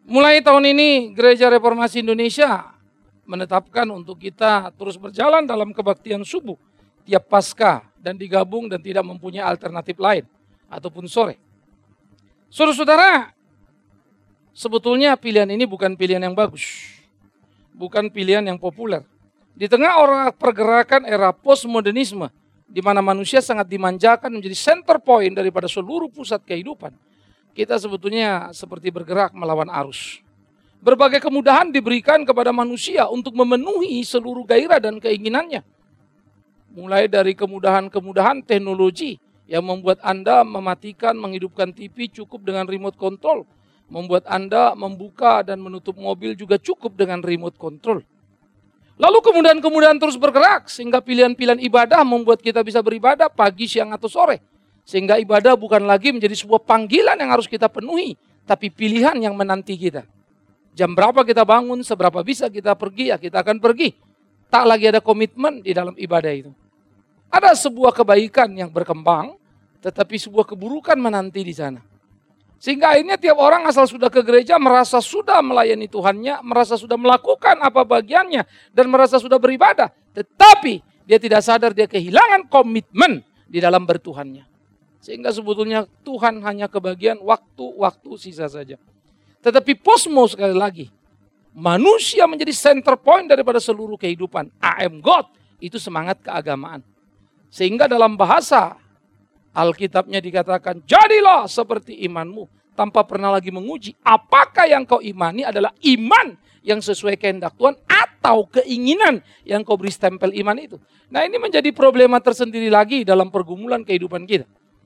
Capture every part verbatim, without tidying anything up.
Mulai tahun ini Gereja Reformasi Indonesia menetapkan untuk kita terus berjalan dalam kebaktian subuh tiap Paskah dan digabung dan tidak mempunyai alternatif lain ataupun sore. Saudara-saudara, sebetulnya pilihan ini bukan pilihan yang bagus. Bukan pilihan yang populer. Di tengah orang pergerakan era postmodernisme di mana manusia sangat dimanjakan menjadi center point daripada seluruh pusat kehidupan. Kita sebetulnya seperti bergerak melawan arus. Berbagai kemudahan diberikan kepada manusia untuk memenuhi seluruh gairah dan keinginannya. Mulai dari kemudahan-kemudahan teknologi yang membuat Anda mematikan, menghidupkan T V cukup dengan remote control. Membuat Anda membuka dan menutup mobil juga cukup dengan remote control. Lalu kemudahan-kemudahan terus bergerak sehingga pilihan-pilihan ibadah membuat kita bisa beribadah pagi, siang, atau sore. Sehingga ibadah bukan lagi menjadi sebuah panggilan yang harus kita penuhi, tapi pilihan yang menanti kita. Jam berapa kita bangun, seberapa bisa kita pergi, ya kita akan pergi. Tak lagi ada komitmen di dalam ibadah itu. Ada sebuah kebaikan yang berkembang, tetapi sebuah keburukan menanti di sana. Sehingga akhirnya tiap orang asal sudah ke gereja merasa sudah melayani Tuhannya, merasa sudah melakukan apa bagiannya, dan merasa sudah beribadah. Tetapi dia tidak sadar dia kehilangan komitmen di dalam bertuhannya. Sehingga sebetulnya Tuhan hanya kebagian waktu-waktu sisa saja. Tetapi posmo sekali lagi, manusia menjadi center point daripada seluruh kehidupan. I am God, itu semangat keagamaan. Sehingga dalam bahasa Alkitabnya dikatakan, jadilah seperti imanmu. Tanpa pernah lagi menguji apakah yang kau imani adalah iman yang sesuai kehendak Tuhan atau keinginan yang kau beri stempel iman itu. Nah, ini menjadi problema tersendiri lagi dalam pergumulan kehidupan kita.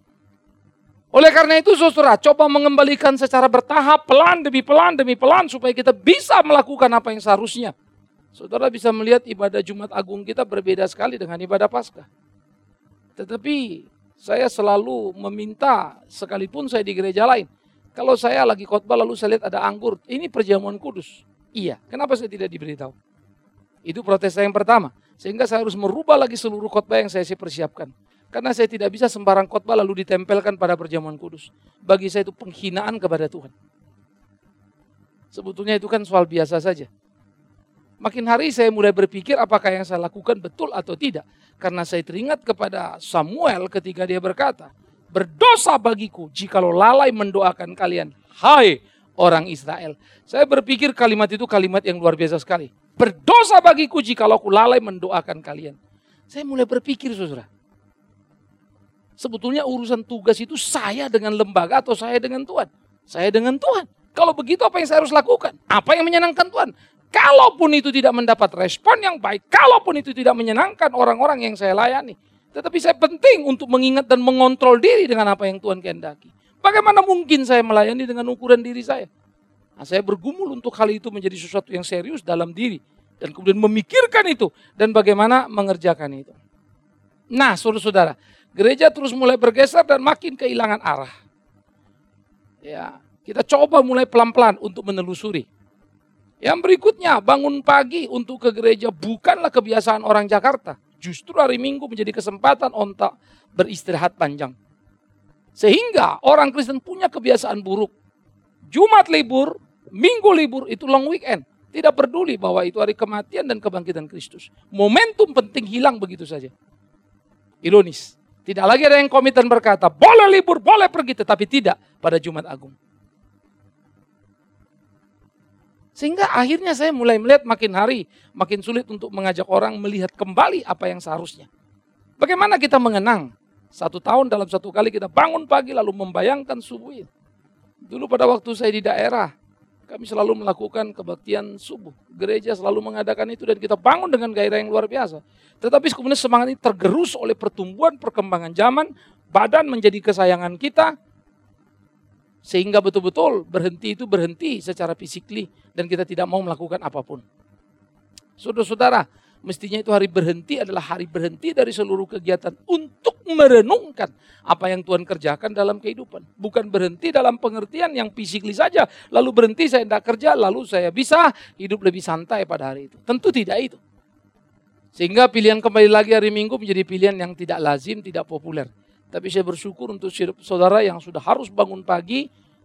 Oleh karena itu saudara, coba mengembalikan secara bertahap, pelan demi pelan demi pelan supaya kita bisa melakukan apa yang seharusnya. Saudara bisa melihat ibadah Jumat Agung kita berbeda sekali dengan ibadah Paskah. Tetapi saya selalu meminta, sekalipun saya di gereja lain, kalau saya lagi khotbah lalu saya lihat ada anggur, ini perjamuan kudus. Iya, kenapa saya tidak diberitahu? Itu protes saya yang pertama. Sehingga saya harus merubah lagi seluruh khotbah yang saya persiapkan. Karena saya tidak bisa sembarang khotbah lalu ditempelkan pada perjamuan kudus. Bagi saya itu penghinaan kepada Tuhan. Sebetulnya itu kan soal biasa saja. Makin hari saya mulai berpikir apakah yang saya lakukan betul atau tidak. Karena saya teringat kepada Samuel ketika dia berkata, berdosa bagiku jikalau lalai mendoakan kalian, hai orang Israel. Saya berpikir kalimat itu kalimat yang luar biasa sekali. Berdosa bagiku jikalau aku lalai mendoakan kalian. Saya mulai berpikir saudara. Sebetulnya urusan tugas itu saya dengan lembaga atau saya dengan Tuhan? Saya dengan Tuhan. Kalau begitu apa yang saya harus lakukan? Apa yang menyenangkan Tuhan? Kalaupun itu tidak mendapat respon yang baik, kalaupun itu tidak menyenangkan orang-orang yang saya layani. Tetapi saya penting untuk mengingat dan mengontrol diri dengan apa yang Tuhan kehendaki. Bagaimana mungkin saya melayani dengan ukuran diri saya? Nah, saya bergumul untuk hal itu menjadi sesuatu yang serius dalam diri. Dan kemudian memikirkan itu dan bagaimana mengerjakan itu. Nah saudara-saudara, gereja terus mulai bergeser dan makin kehilangan arah. Ya, kita coba mulai pelan-pelan untuk menelusuri. Yang berikutnya, bangun pagi untuk ke gereja bukanlah kebiasaan orang Jakarta. Justru hari Minggu menjadi kesempatan untuk beristirahat panjang. Sehingga orang Kristen punya kebiasaan buruk. Jumat libur, Minggu libur, itu long weekend. Tidak peduli bahwa itu hari kematian dan kebangkitan Kristus. Momentum penting hilang begitu saja. Ironis. Tidak lagi ada yang komitan berkata, boleh libur, boleh pergi, tetapi tidak pada Jumat Agung. Sehingga akhirnya saya mulai melihat makin hari, makin sulit untuk mengajak orang melihat kembali apa yang seharusnya. Bagaimana kita mengenang? Satu tahun dalam satu kali kita bangun pagi lalu membayangkan subuh itu. Dulu pada waktu saya di daerah, kami selalu melakukan kebaktian subuh. Gereja selalu mengadakan itu dan kita bangun dengan gairah yang luar biasa. Tetapi kemudian semangat ini tergerus oleh pertumbuhan, perkembangan zaman, badan menjadi kesayangan kita, sehingga betul-betul berhenti itu berhenti secara fisikly dan kita tidak mau melakukan apapun. Saudara-saudara, mestinya itu hari berhenti adalah hari berhenti dari seluruh kegiatan untuk merenungkan apa yang Tuhan kerjakan dalam kehidupan. Bukan berhenti dalam pengertian yang fisikly saja, lalu berhenti saya tidak kerja, lalu saya bisa hidup lebih santai pada hari itu. Tentu tidak itu. Sehingga pilihan kembali lagi hari Minggu menjadi pilihan yang tidak lazim, tidak populer. Tapi saya bersyukur untuk saudara yang sudah harus bangun pagi,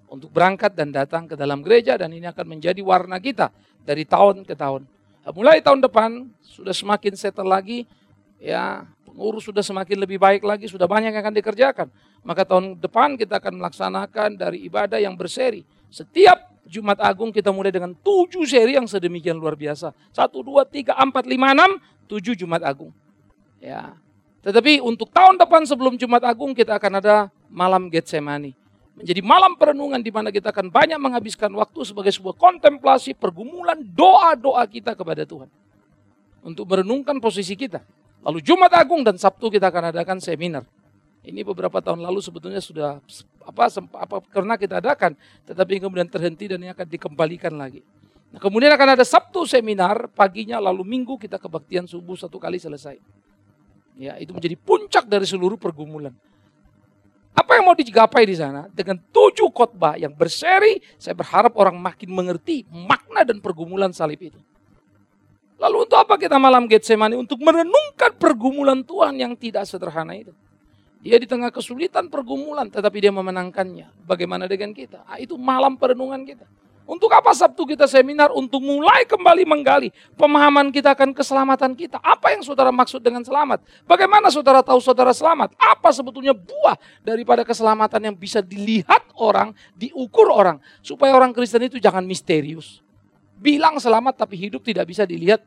untuk berangkat dan datang ke dalam gereja, dan ini akan menjadi warna kita dari tahun ke tahun. Mulai tahun depan sudah semakin settle lagi, ya pengurus sudah semakin lebih baik lagi, sudah banyak yang akan dikerjakan. Maka tahun depan kita akan melaksanakan dari ibadah yang berseri. Setiap Jumat Agung kita mulai dengan tujuh seri yang sedemikian luar biasa. Satu, dua, tiga, empat, lima, enam, tujuh Jumat Agung. Ya. Tetapi untuk tahun depan sebelum Jumat Agung kita akan ada malam Getsemani. Menjadi malam perenungan di mana kita akan banyak menghabiskan waktu sebagai sebuah kontemplasi, pergumulan, doa-doa kita kepada Tuhan. Untuk merenungkan posisi kita. Lalu Jumat Agung dan Sabtu kita akan adakan seminar. Ini beberapa tahun lalu sebetulnya sudah apa, apa karena kita adakan, tetapi kemudian terhenti dan ini akan dikembalikan lagi. Nah, kemudian akan ada Sabtu seminar paginya, lalu Minggu kita kebaktian subuh satu kali selesai. Ya, itu menjadi puncak dari seluruh pergumulan. Apa yang mau digapai di sana? Dengan tujuh khotbah yang berseri, saya berharap orang makin mengerti makna dan pergumulan salib itu. Lalu untuk apa kita malam Getsemani? Untuk merenungkan pergumulan Tuhan yang tidak sederhana itu. Dia di tengah kesulitan pergumulan, tetapi dia memenangkannya. Bagaimana dengan kita? Ah, itu malam perenungan kita. Untuk apa Sabtu kita seminar? Untuk mulai kembali menggali pemahaman kita akan keselamatan kita. Apa yang saudara maksud dengan selamat? Bagaimana saudara tahu saudara selamat? Apa sebetulnya buah daripada keselamatan yang bisa dilihat orang, diukur orang. Supaya orang Kristen itu jangan misterius. Bilang selamat tapi hidup tidak bisa dilihat.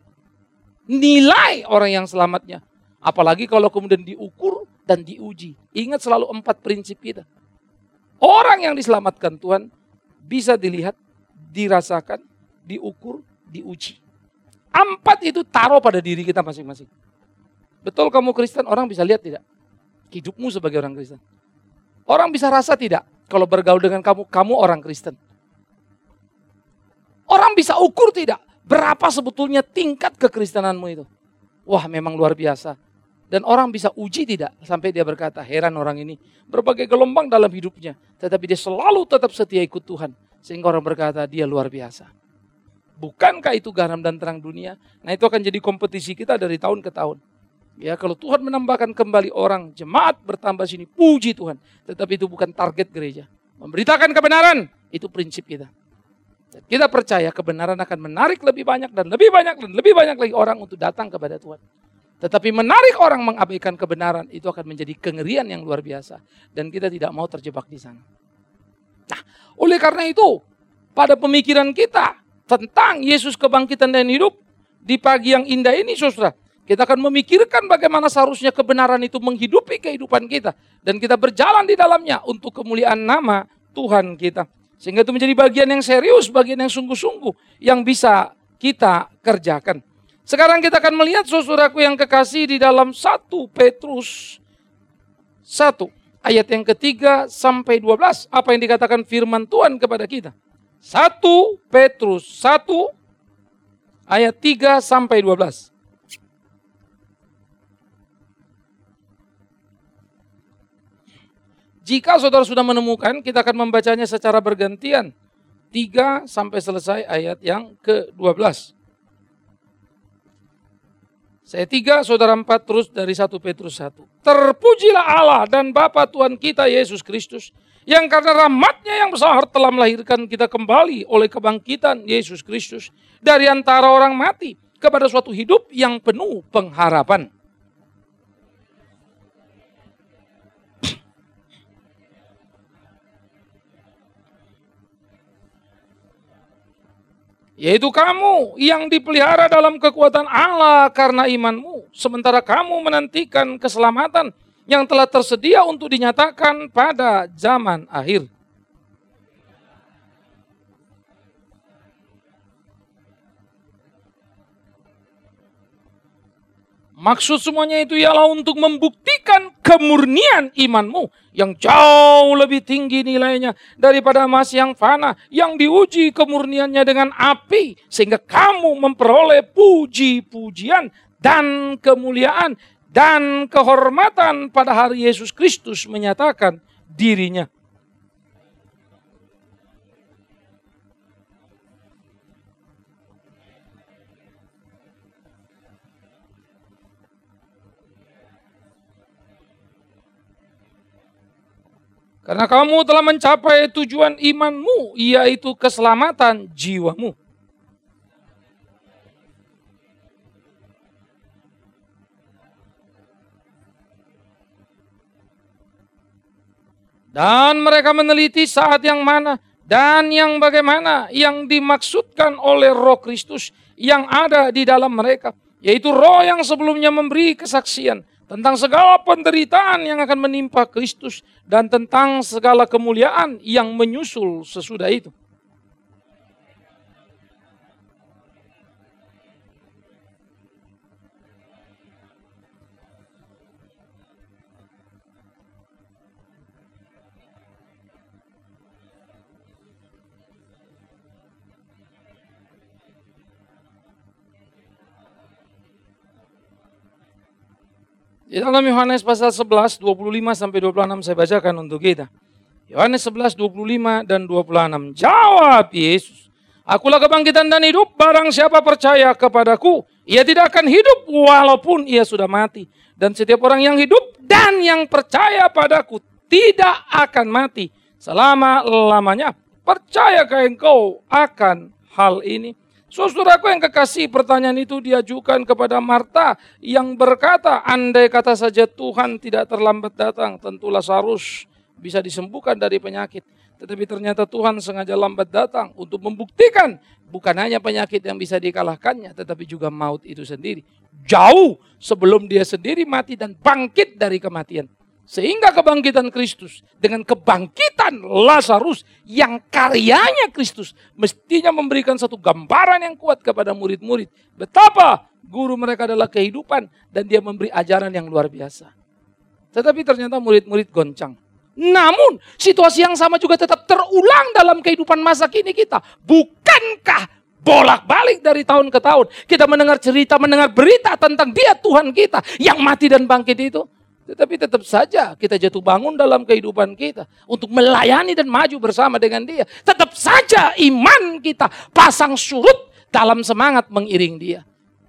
Nilai orang yang selamatnya. Apalagi kalau kemudian diukur dan diuji. Ingat selalu empat prinsip kita. Orang yang diselamatkan Tuhan bisa dilihat, dirasakan, diukur, diuji. Empat itu taruh pada diri kita masing-masing. Betul kamu Kristen, orang bisa lihat tidak? Hidupmu sebagai orang Kristen. Orang bisa rasa tidak? Kalau bergaul dengan kamu, kamu orang Kristen. Orang bisa ukur tidak? Berapa sebetulnya tingkat kekristenanmu itu? Wah, memang luar biasa. Dan orang bisa uji tidak? Sampai dia berkata, heran orang ini. Berbagai gelombang dalam hidupnya. Tetapi dia selalu tetap setia ikut Tuhan. Sehingga orang berkata, dia luar biasa. Bukankah itu garam dan terang dunia? Nah, itu akan jadi kompetisi kita dari tahun ke tahun. Ya, kalau Tuhan menambahkan kembali orang, jemaat bertambah sini, puji Tuhan. Tetapi itu bukan target gereja. Memberitakan kebenaran, itu prinsip kita. Dan kita percaya kebenaran akan menarik lebih banyak dan lebih banyak dan lebih banyak lagi orang untuk datang kepada Tuhan. Tetapi menarik orang mengabaikan kebenaran itu akan menjadi kengerian yang luar biasa. Dan kita tidak mau terjebak di sana. Nah, oleh karena itu, pada pemikiran kita tentang Yesus kebangkitan dan hidup, di pagi yang indah ini saudara, kita akan memikirkan bagaimana seharusnya kebenaran itu menghidupi kehidupan kita. Dan kita berjalan di dalamnya untuk kemuliaan nama Tuhan kita. Sehingga itu menjadi bagian yang serius, bagian yang sungguh-sungguh yang bisa kita kerjakan. Sekarang kita akan melihat saudaraku yang kekasih di dalam satu Petrus satu ayat yang ketiga sampai dua belas. Apa yang dikatakan firman Tuhan kepada kita? satu Petrus satu ayat tiga sampai dua belas. Jika saudara sudah menemukan, kita akan membacanya secara bergantian. tiga sampai selesai ayat yang ke dua belas. Saya tiga, saudara empat, terus dari satu Petrus satu. Terpujilah Allah dan Bapa Tuhan kita Yesus Kristus, yang karena rahmat-Nya yang besar telah melahirkan kita kembali oleh kebangkitan Yesus Kristus dari antara orang mati kepada suatu hidup yang penuh pengharapan. Yaitu kamu yang dipelihara dalam kekuatan Allah karena imanmu. Sementara kamu menantikan keselamatan yang telah tersedia untuk dinyatakan pada zaman akhir. Maksud semuanya itu ialah untuk membuktikan kemurnian imanmu yang jauh lebih tinggi nilainya daripada emas yang fana, yang diuji kemurniannya dengan api, sehingga kamu memperoleh puji-pujian dan kemuliaan dan kehormatan pada hari Yesus Kristus menyatakan dirinya. Karena kamu telah mencapai tujuan imanmu, yaitu keselamatan jiwamu. Dan mereka meneliti saat yang mana dan yang bagaimana yang dimaksudkan oleh Roh Kristus yang ada di dalam mereka. Yaitu roh yang sebelumnya memberi kesaksian tentang segala penderitaan yang akan menimpa Kristus dan tentang segala kemuliaan yang menyusul sesudah itu. Di dalam Yohanes pasal sebelas, dua puluh lima sampai dua puluh enam saya bacakan untuk kita. Yohanes sebelas, dua puluh lima dan dua puluh enam. Jawab Yesus, akulah kebangkitan dan hidup, barang siapa percaya kepadaku, ia tidak akan hidup walaupun ia sudah mati. Dan setiap orang yang hidup dan yang percaya padaku tidak akan mati selama-lamanya. Percayakah engkau akan hal ini? Saudaraku yang kekasih, pertanyaan itu diajukan kepada Marta yang berkata, andai kata saja Tuhan tidak terlambat datang, tentu Lazarus bisa disembuhkan dari penyakit. Tetapi ternyata Tuhan sengaja lambat datang untuk membuktikan bukan hanya penyakit yang bisa dikalahkannya, tetapi juga maut itu sendiri. Jauh sebelum dia sendiri mati dan bangkit dari kematian. Sehingga kebangkitan Kristus dengan kebangkitan Lazarus yang karyanya Kristus mestinya memberikan satu gambaran yang kuat kepada murid-murid. Betapa guru mereka adalah kehidupan dan dia memberi ajaran yang luar biasa. Tetapi ternyata murid-murid goncang. Namun situasi yang sama juga tetap terulang dalam kehidupan masa kini kita. Bukankah bolak-balik dari tahun ke tahun kita mendengar cerita, mendengar berita tentang dia Tuhan kita yang mati dan bangkit itu? Tetapi tetap saja kita jatuh bangun dalam kehidupan kita untuk melayani dan maju bersama dengan dia. Tetap saja iman kita pasang surut dalam semangat mengiring dia.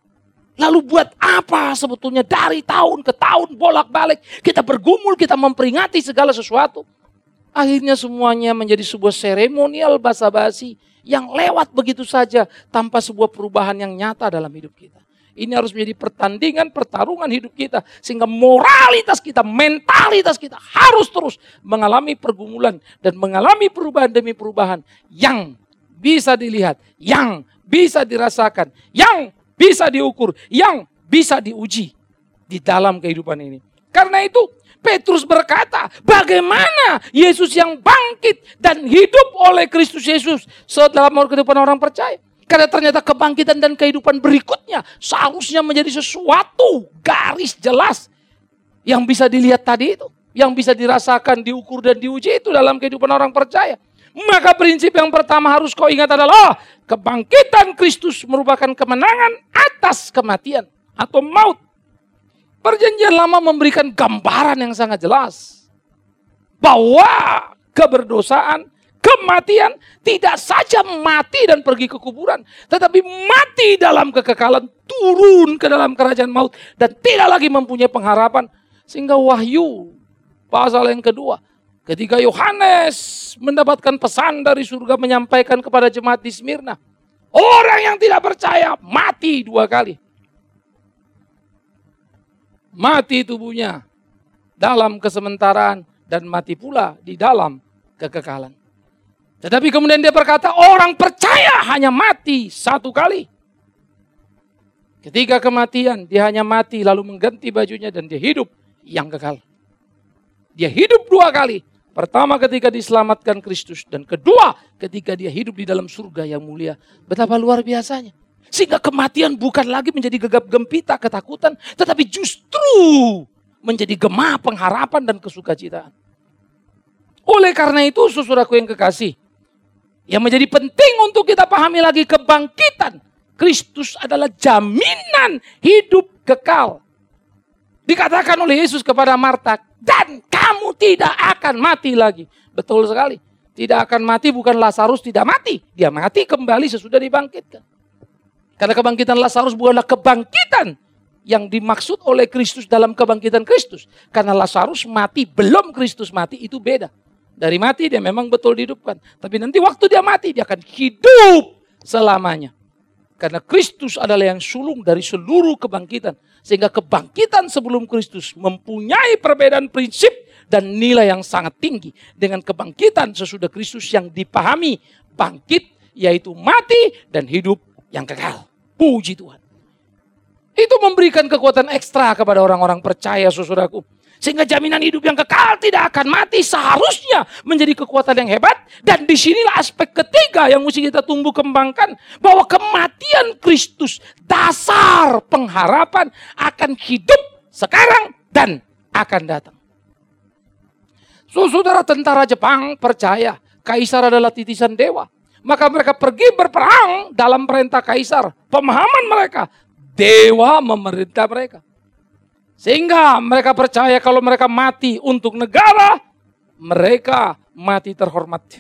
Lalu buat apa sebetulnya dari tahun ke tahun bolak-balik kita bergumul, kita memperingati segala sesuatu. Akhirnya semuanya menjadi sebuah seremonial basa-basi yang lewat begitu saja tanpa sebuah perubahan yang nyata dalam hidup kita. Ini harus menjadi pertandingan, pertarungan hidup kita. Sehingga moralitas kita, mentalitas kita harus terus mengalami pergumulan dan mengalami perubahan demi perubahan yang bisa dilihat, yang bisa dirasakan, yang bisa diukur, yang bisa diuji di dalam kehidupan ini. Karena itu Petrus berkata, bagaimana Yesus yang bangkit dan hidup oleh Kristus Yesus dalam kehidupan orang percaya. Karena ternyata kebangkitan dan kehidupan berikutnya seharusnya menjadi sesuatu garis jelas yang bisa dilihat tadi itu. Yang bisa dirasakan, diukur dan diuji itu dalam kehidupan orang percaya. Maka prinsip yang pertama harus kau ingat adalah kebangkitan Kristus merupakan kemenangan atas kematian atau maut. Perjanjian lama memberikan gambaran yang sangat jelas bahwa keberdosaan, kematian tidak saja mati dan pergi ke kuburan, tetapi mati dalam kekekalan, turun ke dalam kerajaan maut dan tidak lagi mempunyai pengharapan. Sehingga Wahyu pasal yang kedua, ketika Yohanes mendapatkan pesan dari surga menyampaikan kepada jemaat di Smyrna, orang yang tidak percaya mati dua kali. Mati tubuhnya dalam kesementaraan dan mati pula di dalam kekekalan. Tetapi kemudian dia berkata, orang percaya hanya mati satu kali. Ketika kematian, dia hanya mati lalu mengganti bajunya dan dia hidup yang kekal. Dia hidup dua kali. Pertama ketika diselamatkan Kristus dan kedua ketika dia hidup di dalam surga yang mulia. Betapa luar biasanya. Sehingga kematian bukan lagi menjadi gegap gempita, ketakutan, tetapi justru menjadi gema pengharapan dan kesukacitaan. Oleh karena itu, saudaraku yang kekasih, yang menjadi penting untuk kita pahami lagi kebangkitan Kristus adalah jaminan hidup kekal. Dikatakan oleh Yesus kepada Marta, dan kamu tidak akan mati lagi. Betul sekali. Tidak akan mati bukan Lazarus tidak mati. Dia mati kembali sesudah dibangkitkan. Karena kebangkitan Lazarus bukanlah kebangkitan yang dimaksud oleh Kristus dalam kebangkitan Kristus. Karena Lazarus mati belum Kristus mati itu beda. Dari mati dia memang betul dihidupkan. Tapi nanti waktu dia mati dia akan hidup selamanya. Karena Kristus adalah yang sulung dari seluruh kebangkitan. Sehingga kebangkitan sebelum Kristus mempunyai perbedaan prinsip dan nilai yang sangat tinggi. Dengan kebangkitan sesudah Kristus yang dipahami bangkit, yaitu mati dan hidup yang kekal. Puji Tuhan. Itu memberikan kekuatan ekstra kepada orang-orang percaya, saudaraku. Sehingga jaminan hidup yang kekal tidak akan mati seharusnya menjadi kekuatan yang hebat. Dan disinilah aspek ketiga yang mesti kita tumbuh kembangkan. Bahwa kematian Kristus, dasar pengharapan akan hidup sekarang dan akan datang. So, saudara, tentara Jepang percaya Kaisar adalah titisan dewa. Maka mereka pergi berperang dalam perintah Kaisar. Pemahaman mereka, dewa memerintah mereka. Sehingga mereka percaya kalau mereka mati untuk negara, mereka mati terhormat.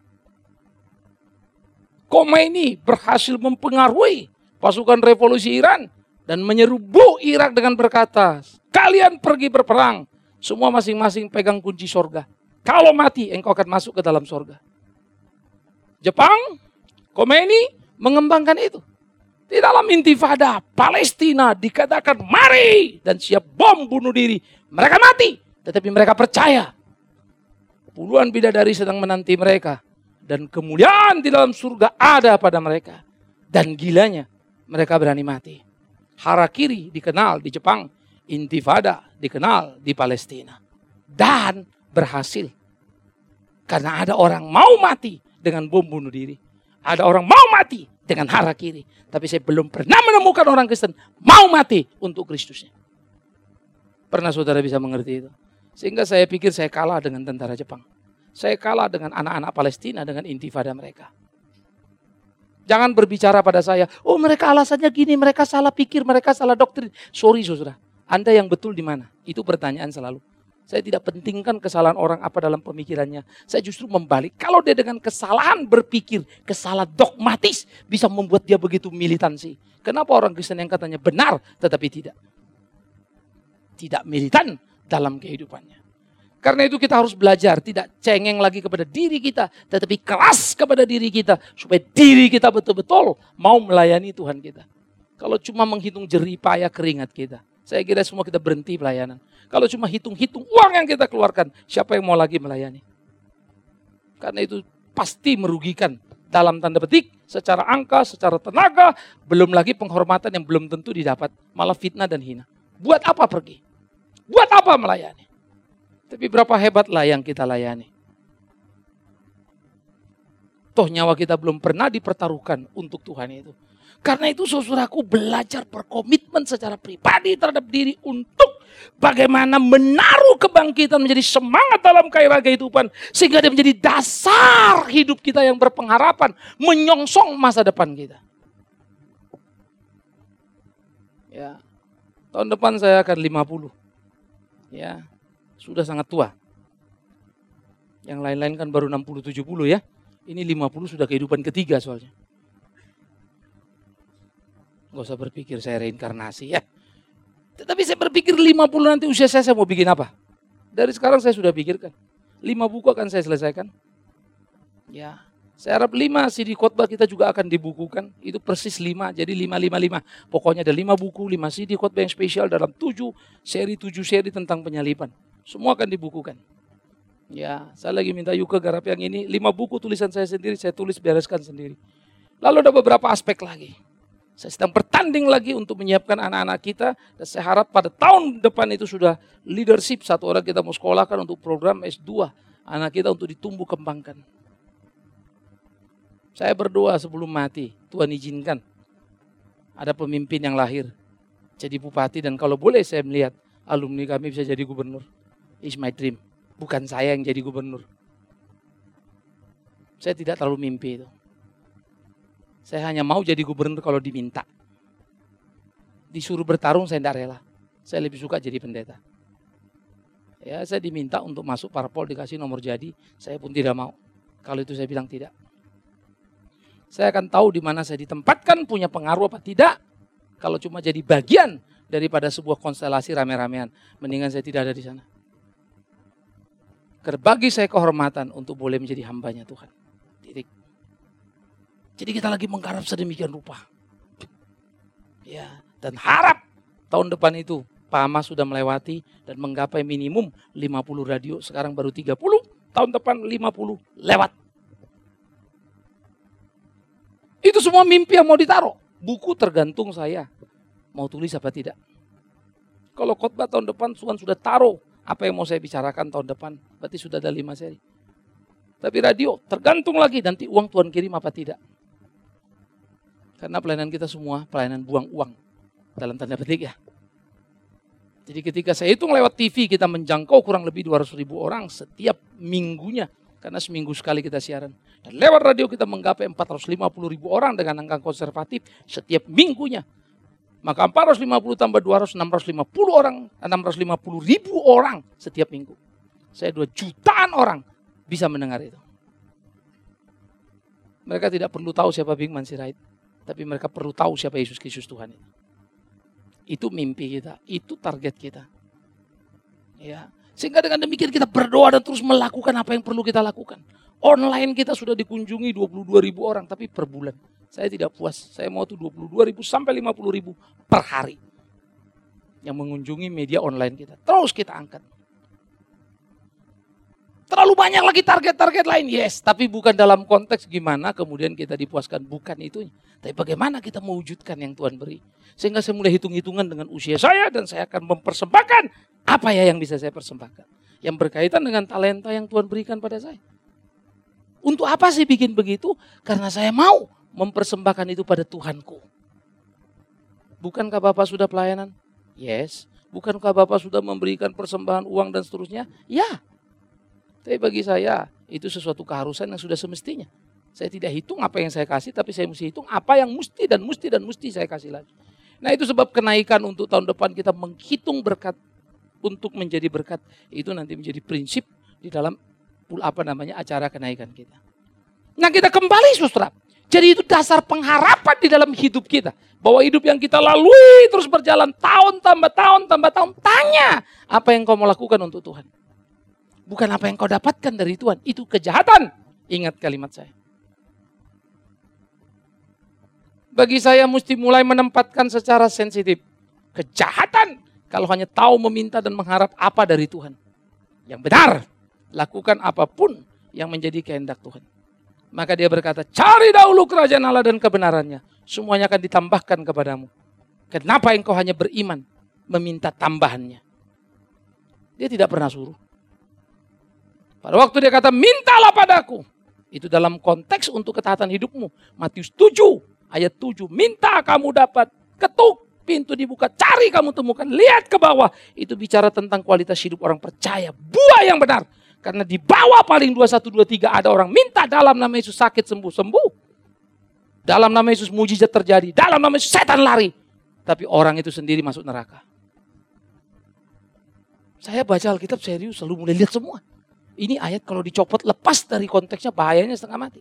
Khomeini berhasil mempengaruhi pasukan revolusi Iran dan menyerbu Irak dengan berkata, kalian pergi berperang, semua masing-masing pegang kunci sorga. Kalau mati, engkau akan masuk ke dalam sorga. Jepang, Khomeini mengembangkan itu. Di dalam intifada Palestina dikatakan mari dan siap bom bunuh diri. Mereka mati, tetapi mereka percaya. Puluhan bidadari sedang menanti mereka. Dan kemuliaan di dalam surga ada pada mereka. Dan gilanya mereka berani mati. Harakiri dikenal di Jepang. Intifada dikenal di Palestina. Dan berhasil. Karena ada orang mau mati dengan bom bunuh diri. Ada orang mau mati dengan harakiri. Tapi saya belum pernah menemukan orang Kristen mau mati untuk Kristusnya. Pernah saudara bisa mengerti itu? Sehingga saya pikir saya kalah dengan tentara Jepang. Saya kalah dengan anak-anak Palestina dengan intifada mereka. Jangan berbicara pada saya, oh mereka alasannya gini, mereka salah pikir, mereka salah doktrin. Sorry saudara, Anda yang betul di mana? Itu pertanyaan selalu. Saya tidak pentingkan kesalahan orang apa dalam pemikirannya. Saya justru membalik. Kalau dia dengan kesalahan berpikir, kesalahan dogmatis, bisa membuat dia begitu militansi. Kenapa orang Kristen yang katanya benar, tetapi tidak? Tidak militan dalam kehidupannya. Karena itu kita harus belajar, tidak cengeng lagi kepada diri kita, tetapi keras kepada diri kita. Supaya diri kita betul-betul mau melayani Tuhan kita. Kalau cuma menghitung jerih payah keringat kita, saya kira semua kita berhenti pelayanan. Kalau cuma hitung-hitung uang yang kita keluarkan, siapa yang mau lagi melayani? Karena itu pasti merugikan dalam tanda petik, secara angka, secara tenaga, belum lagi penghormatan yang belum tentu didapat, malah fitnah dan hina. Buat apa pergi? Buat apa melayani? Tapi berapa hebatlah yang kita layani. Toh nyawa kita belum pernah dipertaruhkan untuk Tuhan itu. Karena itu saudaraku belajar berkomitmen secara pribadi terhadap diri untuk bagaimana menaruh kebangkitan menjadi semangat dalam gairah kehidupan. Sehingga dia menjadi dasar hidup kita yang berpengharapan. Menyongsong masa depan kita. Ya, tahun depan saya akan lima puluh. Ya, sudah sangat tua. Yang lain-lain kan baru enam puluh tujuh puluh ya. Ini lima puluh sudah kehidupan ketiga soalnya. Gak usah berpikir saya reinkarnasi ya. Tetapi saya berpikir lima puluh nanti usia saya, saya mau bikin apa? Dari sekarang saya sudah pikirkan. lima buku akan saya selesaikan. Ya, saya harap lima C D khotbah kita juga akan dibukukan. Itu persis lima, jadi lima, lima, lima. Pokoknya ada lima buku, lima C D khotbah yang spesial dalam tujuh seri, tujuh seri tentang penyaliban. Semua akan dibukukan. Ya, saya lagi minta Yuka garap yang ini. Lima buku tulisan saya sendiri, saya tulis bereskan sendiri. Lalu ada beberapa aspek lagi. Saya sedang bertanding lagi untuk menyiapkan anak-anak kita. Dan saya harap pada tahun depan itu sudah leadership. Satu orang kita mau sekolahkan untuk program S dua. Anak kita untuk ditumbuh kembangkan. Saya berdoa sebelum mati. Tuhan izinkan. Ada pemimpin yang lahir. Jadi bupati dan kalau boleh saya melihat alumni kami bisa jadi gubernur. It's my dream. Bukan saya yang jadi gubernur. Saya tidak terlalu mimpi itu. Saya hanya mau jadi gubernur kalau diminta. Disuruh bertarung saya tidak rela. Saya lebih suka jadi pendeta. Ya, saya diminta untuk masuk parpol dikasih nomor jadi, saya pun tidak mau. Kalau itu saya bilang tidak. Saya akan tahu di mana saya ditempatkan, punya pengaruh apa tidak. Kalau cuma jadi bagian daripada sebuah konstelasi rame-ramean, mendingan saya tidak ada di sana. Karena bagi saya kehormatan untuk boleh menjadi hambanya Tuhan. Titik. Jadi kita lagi menggarap sedemikian rupa. Ya, dan harap tahun depan itu Pak Mas sudah melewati dan menggapai minimum lima puluh radio. Sekarang baru tiga puluh, tahun depan lima puluh lewat. Itu semua mimpi yang mau ditaruh. Buku tergantung saya mau tulis apa tidak. Kalau khotbah tahun depan Tuhan sudah taruh apa yang mau saya bicarakan tahun depan, berarti sudah ada lima seri. Tapi radio tergantung lagi nanti uang Tuhan kirim apa tidak. Karena pelayanan kita semua pelayanan buang uang dalam tanda petik ya. Jadi ketika saya hitung lewat T V kita menjangkau kurang lebih dua ratus ribu orang setiap minggunya. Karena seminggu sekali kita siaran. Dan lewat radio kita menggapai empat ratus lima puluh ribu orang dengan angka konservatif setiap minggunya. Maka empat ratus lima puluh tambah dua ratus, enam ratus lima puluh orang, enam ratus lima puluh ribu orang setiap minggu. Saya dua jutaan orang bisa mendengar itu. Mereka tidak perlu tahu siapa Bingman Sirait, tapi mereka perlu tahu siapa Yesus Kristus Tuhan itu. Itu mimpi kita, itu target kita. Ya, sehingga dengan demikian kita berdoa dan terus melakukan apa yang perlu kita lakukan. Online kita sudah dikunjungi dua puluh dua ribu orang, tapi per bulan. Saya tidak puas, saya mau tuh dua puluh dua ribu sampai lima puluh ribu per hari. Yang mengunjungi media online kita. Terus kita angkat. Terlalu banyak lagi target-target lain, yes. Tapi bukan dalam konteks gimana kemudian kita dipuaskan, bukan itunya. Tapi bagaimana kita mewujudkan yang Tuhan beri. Sehingga saya mulai hitung-hitungan dengan usia saya dan saya akan mempersembahkan apa ya yang bisa saya persembahkan. Yang berkaitan dengan talenta yang Tuhan berikan pada saya. Untuk apa sih bikin begitu? Karena saya mau mempersembahkan itu pada Tuhanku. Bukankah Bapak sudah pelayanan? Yes. Bukankah Bapak sudah memberikan persembahan uang dan seterusnya? Ya. Tapi bagi saya itu sesuatu keharusan yang sudah semestinya. Saya tidak hitung apa yang saya kasih, tapi saya mesti hitung apa yang mesti dan mesti dan mesti saya kasih lagi. Nah itu sebab kenaikan untuk tahun depan kita menghitung berkat untuk menjadi berkat. Itu nanti menjadi prinsip di dalam apa namanya acara kenaikan kita. Nah kita kembali saudara. Jadi itu dasar pengharapan di dalam hidup kita. Bahwa hidup yang kita lalui terus berjalan tahun tambah tahun tambah tahun. Tanya apa yang kau mau lakukan untuk Tuhan. Bukan apa yang kau dapatkan dari Tuhan. Itu kejahatan. Ingat kalimat saya. Bagi saya mesti mulai menempatkan secara sensitif. Kejahatan. Kalau hanya tahu meminta dan mengharap apa dari Tuhan. Yang benar. Lakukan apapun yang menjadi kehendak Tuhan. Maka dia berkata, cari dahulu kerajaan Allah dan kebenarannya. Semuanya akan ditambahkan kepadamu. Kenapa engkau hanya beriman? Meminta tambahannya. Dia tidak pernah suruh. Pada waktu dia kata, mintalah padaku. Itu dalam konteks untuk ketaatan hidupmu. Matius tujuh ayat tujuh. Minta kamu dapat. Ketuk pintu dibuka. Cari kamu temukan. Lihat ke bawah. Itu bicara tentang kualitas hidup orang percaya. Buah yang benar. Karena di bawah paling dua satu dua tiga ada orang minta dalam nama Yesus sakit sembuh-sembuh. Dalam nama Yesus mujizat terjadi. Dalam nama Yesus setan lari. Tapi orang itu sendiri masuk neraka. Saya baca Alkitab serius selalu mulai lihat semua. Ini ayat kalau dicopot lepas dari konteksnya bahayanya setengah mati.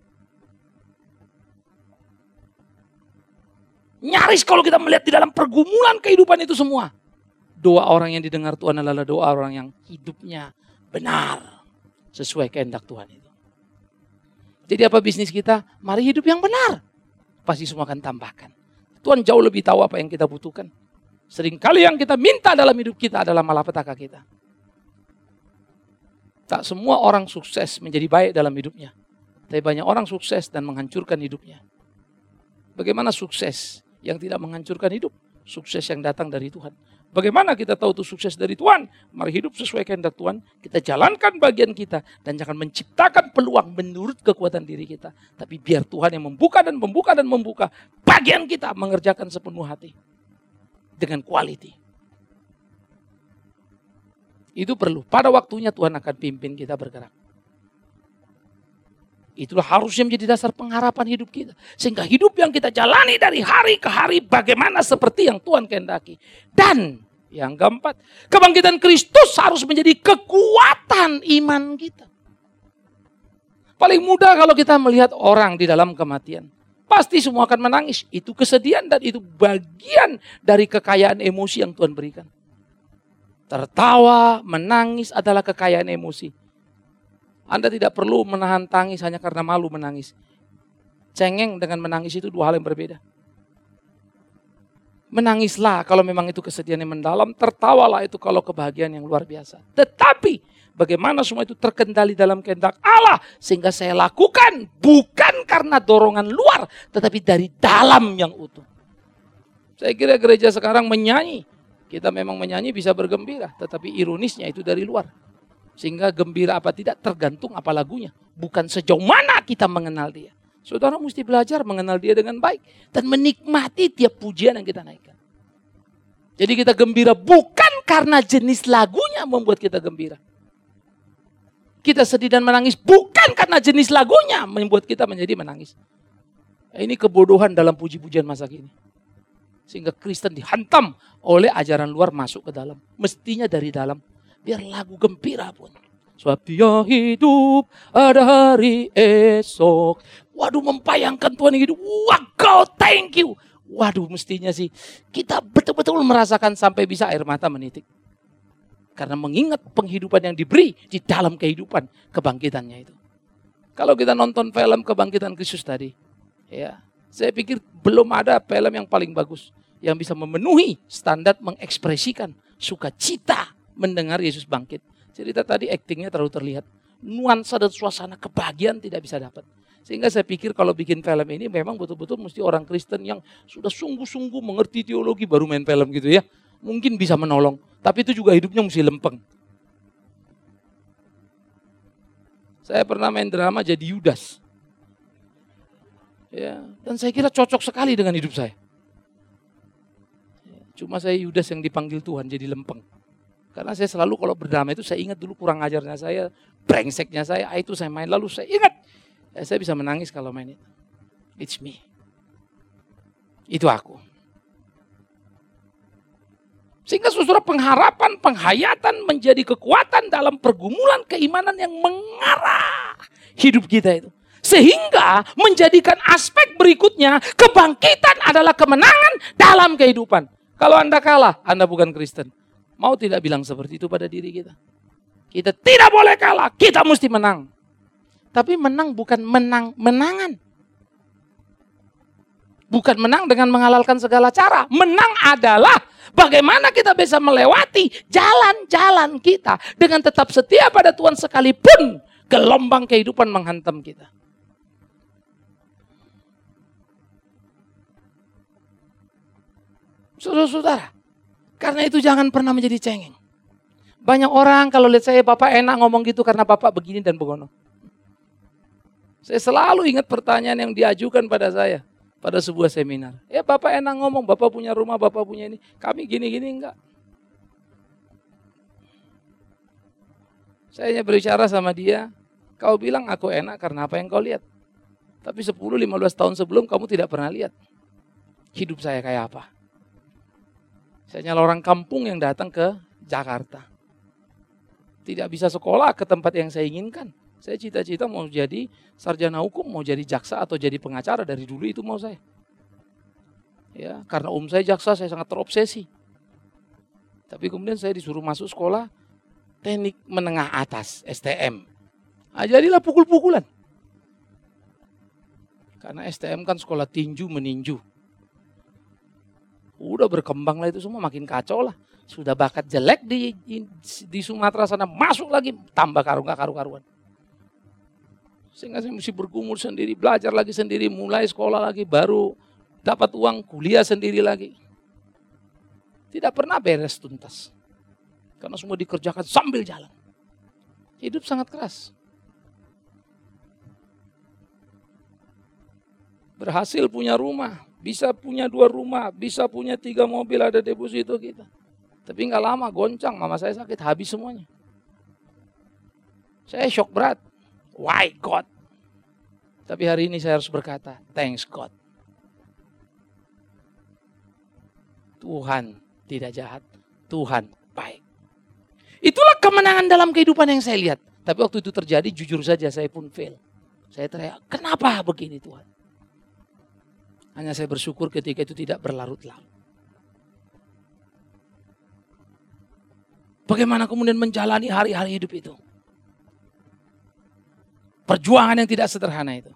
Nyaris kalau kita melihat di dalam pergumulan kehidupan itu semua. Doa orang yang didengar Tuhan adalah doa orang yang hidupnya benar. Sesuai kehendak Tuhan itu. Jadi apa bisnis kita? Mari hidup yang benar. Pasti semua akan tambahkan. Tuhan jauh lebih tahu apa yang kita butuhkan. Seringkali yang kita minta dalam hidup kita adalah malapetaka kita. Tak semua orang sukses menjadi baik dalam hidupnya. Tapi banyak orang sukses dan menghancurkan hidupnya. Bagaimana sukses yang tidak menghancurkan hidup? Sukses yang datang dari Tuhan. Bagaimana kita tahu itu sukses dari Tuhan? Mari hidup sesuai kehendak Tuhan. Kita jalankan bagian kita. Dan jangan menciptakan peluang menurut kekuatan diri kita. Tapi biar Tuhan yang membuka dan membuka dan membuka. Bagian kita mengerjakan sepenuh hati. Dengan quality. Itu perlu. Pada waktunya Tuhan akan pimpin kita bergerak. Itulah harusnya menjadi dasar pengharapan hidup kita. Sehingga hidup yang kita jalani dari hari ke hari bagaimana seperti yang Tuhan kehendaki. Dan yang keempat, kebangkitan Kristus harus menjadi kekuatan iman kita. Paling mudah kalau kita melihat orang di dalam kematian. Pasti semua akan menangis. Itu kesedihan dan itu bagian dari kekayaan emosi yang Tuhan berikan. Tertawa, menangis adalah kekayaan emosi. Anda tidak perlu menahan tangis hanya karena malu menangis. Cengeng dengan menangis itu dua hal yang berbeda. Menangislah kalau memang itu kesedihan yang mendalam, tertawalah itu kalau kebahagiaan yang luar biasa. Tetapi bagaimana semua itu terkendali dalam kehendak Allah sehingga saya lakukan bukan karena dorongan luar, tetapi dari dalam yang utuh. Saya kira gereja sekarang menyanyi, kita memang menyanyi bisa bergembira, tetapi ironisnya itu dari luar. Sehingga gembira apa tidak tergantung apa lagunya, bukan sejauh mana kita mengenal dia. Saudara mesti belajar mengenal dia dengan baik dan menikmati tiap pujian yang kita naikkan. Jadi kita gembira bukan karena jenis lagunya membuat kita gembira. Kita sedih dan menangis bukan karena jenis lagunya membuat kita menjadi menangis. Ini kebodohan dalam puji-pujian masa kini. Sehingga Kristen dihantam oleh ajaran luar masuk ke dalam. Mestinya dari dalam. Biar lagu gembira pun. Sebab dia hidup, ada hari esok. Waduh, membayangkan Tuhan yang hidup. Wah, God, thank you. Waduh, mestinya sih kita betul-betul merasakan sampai bisa air mata menitik. Karena mengingat penghidupan yang diberi di dalam kehidupan kebangkitannya itu. Kalau kita nonton film Kebangkitan Kristus tadi, ya, saya pikir belum ada film yang paling bagus yang bisa memenuhi standar mengekspresikan sukacita mendengar Yesus bangkit. Cerita tadi aktingnya terlalu terlihat. Nuansa dan suasana kebahagiaan tidak bisa dapat. Sehingga saya pikir kalau bikin film ini memang betul-betul mesti orang Kristen yang sudah sungguh-sungguh mengerti teologi baru main film gitu ya. Mungkin bisa menolong. Tapi itu juga hidupnya mesti lempeng. Saya pernah main drama jadi Yudas. Ya, dan saya kira cocok sekali dengan hidup saya. Cuma saya Yudas yang dipanggil Tuhan jadi lempeng. Karena saya selalu kalau berdrama itu saya ingat dulu kurang ajarnya saya, brengseknya saya, itu saya main lalu saya ingat. Ya, saya bisa menangis kalau main itu. It's me. Itu aku. Sehingga saudara pengharapan, penghayatan menjadi kekuatan dalam pergumulan keimanan yang mengarah hidup kita itu. Sehingga menjadikan aspek berikutnya kebangkitan adalah kemenangan dalam kehidupan. Kalau Anda kalah, Anda bukan Kristen. Mau tidak bilang seperti itu pada diri kita. Kita tidak boleh kalah, kita mesti menang. Tapi menang bukan menang-menangan. Bukan menang dengan menghalalkan segala cara. Menang adalah bagaimana kita bisa melewati jalan-jalan kita dengan tetap setia pada Tuhan sekalipun gelombang kehidupan menghantam kita. Saudara-saudara, karena itu jangan pernah menjadi cengeng. Banyak orang kalau lihat saya, Bapak enak ngomong gitu karena Bapak begini dan begono. Saya selalu ingat pertanyaan yang diajukan pada saya pada sebuah seminar. Ya Bapak enak ngomong, Bapak punya rumah, Bapak punya ini. Kami gini-gini enggak. Saya hanya berbicara sama dia, kau bilang aku enak karena apa yang kau lihat. Tapi sepuluh lima belas tahun sebelum kamu tidak pernah lihat hidup saya kayak apa. Saya nyala orang kampung yang datang ke Jakarta. Tidak bisa sekolah ke tempat yang saya inginkan. Saya cita-cita mau jadi sarjana hukum, mau jadi jaksa atau jadi pengacara. Dari dulu itu mau saya. Ya, karena om saya jaksa, saya sangat terobsesi. Tapi kemudian saya disuruh masuk sekolah teknik menengah atas, S T M. Nah, jadilah pukul-pukulan. Karena S T M kan sekolah tinju meninju. Udah berkembang lah itu semua, makin kacau lah. Sudah bakat jelek di, di, di Sumatera sana, masuk lagi, tambah karung karu-karuan. Sehingga saya mesti bergumul sendiri, belajar lagi sendiri, mulai sekolah lagi, baru dapat uang, kuliah sendiri lagi. Tidak pernah beres tuntas. Karena semua dikerjakan sambil jalan. Hidup sangat keras. Berhasil punya rumah. Bisa punya dua rumah, bisa punya tiga mobil, ada deposito kita. Tapi nggak lama goncang, mama saya sakit, habis semuanya. Saya shock berat. Why God? Tapi hari ini saya harus berkata, thanks God. Tuhan tidak jahat, Tuhan baik. Itulah kemenangan dalam kehidupan yang saya lihat. Tapi waktu itu terjadi, jujur saja saya pun fail. Saya teriak, kenapa begini Tuhan? Hanya saya bersyukur ketika itu tidak berlarut-larut. Bagaimana kemudian menjalani hari-hari hidup itu? Perjuangan yang tidak sederhana itu.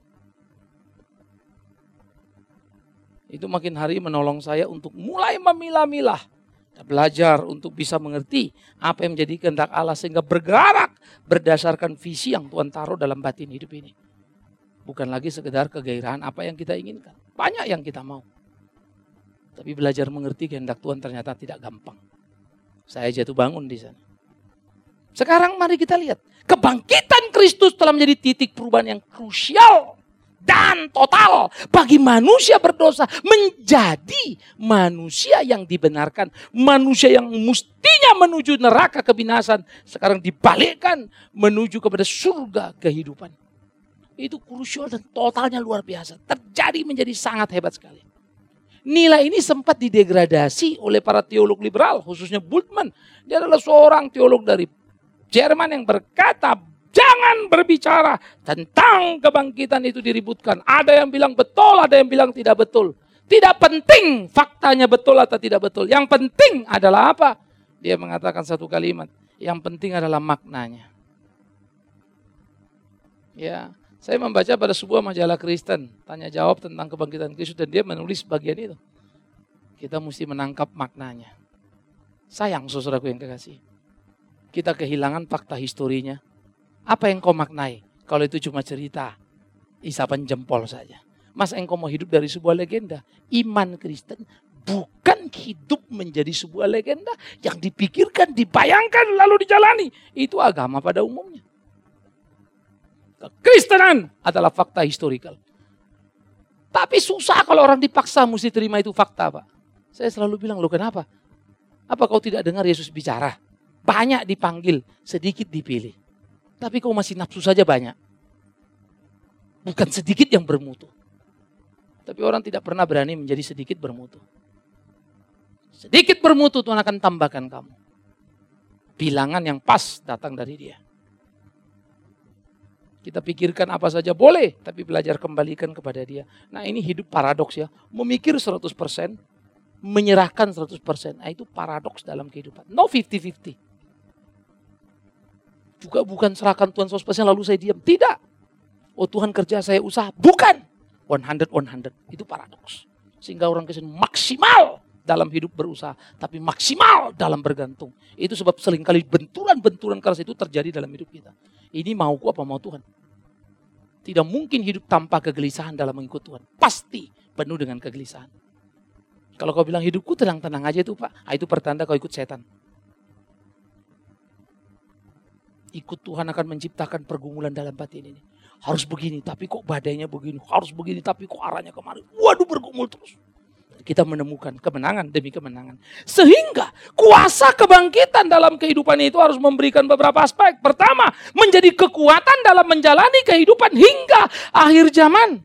Itu makin hari menolong saya untuk mulai memilah-milah. Belajar untuk bisa mengerti apa yang menjadi kehendak Allah. Sehingga bergerak berdasarkan visi yang Tuhan taruh dalam batin hidup ini. Bukan lagi sekedar kegairahan apa yang kita inginkan. Banyak yang kita mau. Tapi belajar mengerti kehendak Tuhan ternyata tidak gampang. Saya jatuh bangun di sana. Sekarang mari kita lihat. Kebangkitan Kristus telah menjadi titik perubahan yang krusial dan total bagi manusia berdosa menjadi manusia yang dibenarkan. Manusia yang mestinya menuju neraka kebinasan sekarang dibalikkan menuju kepada surga kehidupan. Itu krusial dan totalnya luar biasa. Terjadi menjadi sangat hebat sekali. Nilai ini sempat didegradasi oleh para teolog liberal, khususnya Bultmann. Dia adalah seorang teolog dari Jerman yang berkata, jangan berbicara tentang kebangkitan itu diributkan. Ada yang bilang betul, ada yang bilang tidak betul. Tidak penting faktanya betul atau tidak betul. Yang penting adalah apa? Dia mengatakan satu kalimat. Yang penting adalah maknanya. Ya, saya membaca pada sebuah majalah Kristen. Tanya jawab tentang kebangkitan Kristus. Dan dia menulis bagian itu. Kita mesti menangkap maknanya. Sayang saudaraku yang kekasih. Kita kehilangan fakta historinya. Apa yang kau maknai? Kalau itu cuma cerita, isapan jempol saja. Masa engkau mau hidup dari sebuah legenda? Iman Kristen bukan hidup menjadi sebuah legenda yang dipikirkan, dibayangkan, lalu dijalani. Itu agama pada umumnya. Kekristenan adalah fakta historikal. Tapi susah kalau orang dipaksa mesti terima itu fakta, Pak. Saya selalu bilang, loh kenapa? Apa kau tidak dengar Yesus bicara? Banyak dipanggil, sedikit dipilih. Tapi kau masih nafsu saja banyak. Bukan sedikit yang bermutu. Tapi orang tidak pernah berani menjadi sedikit bermutu. Sedikit bermutu Tuhan akan tambahkan kamu. Bilangan yang pas datang dari Dia. Kita pikirkan apa saja boleh, tapi belajar kembalikan kepada Dia. Nah ini hidup paradoks ya. Memikir seratus persen, menyerahkan seratus persen. Nah itu paradoks dalam kehidupan. No fifty fifty. Juga bukan serahkan Tuhan seratus persen lalu saya diam. Tidak. Oh Tuhan kerja saya usaha. Bukan. seratus, seratus. Itu paradoks. Sehingga orang Kristen maksimal dalam hidup berusaha. Tapi maksimal dalam bergantung. Itu sebab seringkali benturan-benturan keras itu terjadi dalam hidup kita. Ini mauku apa mau Tuhan? Tidak mungkin hidup tanpa kegelisahan dalam mengikut Tuhan. Pasti penuh dengan kegelisahan. Kalau kau bilang hidupku tenang-tenang aja itu Pak. Itu pertanda kau ikut setan. Ikut Tuhan akan menciptakan pergumulan dalam batin ini. Harus begini, tapi kok badainya begini. Harus begini, tapi kok arahnya kemari. Waduh, bergumul terus. Kita menemukan kemenangan demi kemenangan. Sehingga kuasa kebangkitan dalam kehidupan itu harus memberikan beberapa aspek. Pertama, menjadi kekuatan dalam menjalani kehidupan hingga akhir zaman.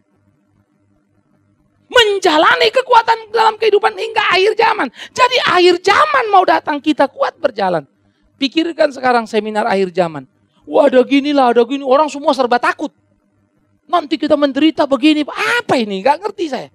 Menjalani kekuatan dalam kehidupan hingga akhir zaman. Jadi akhir zaman mau datang kita kuat berjalan. Pikirkan sekarang seminar akhir zaman. Wah ada gini lah, ada gini. Orang semua serba takut. Nanti kita menderita begini. Apa ini? Gak ngerti saya.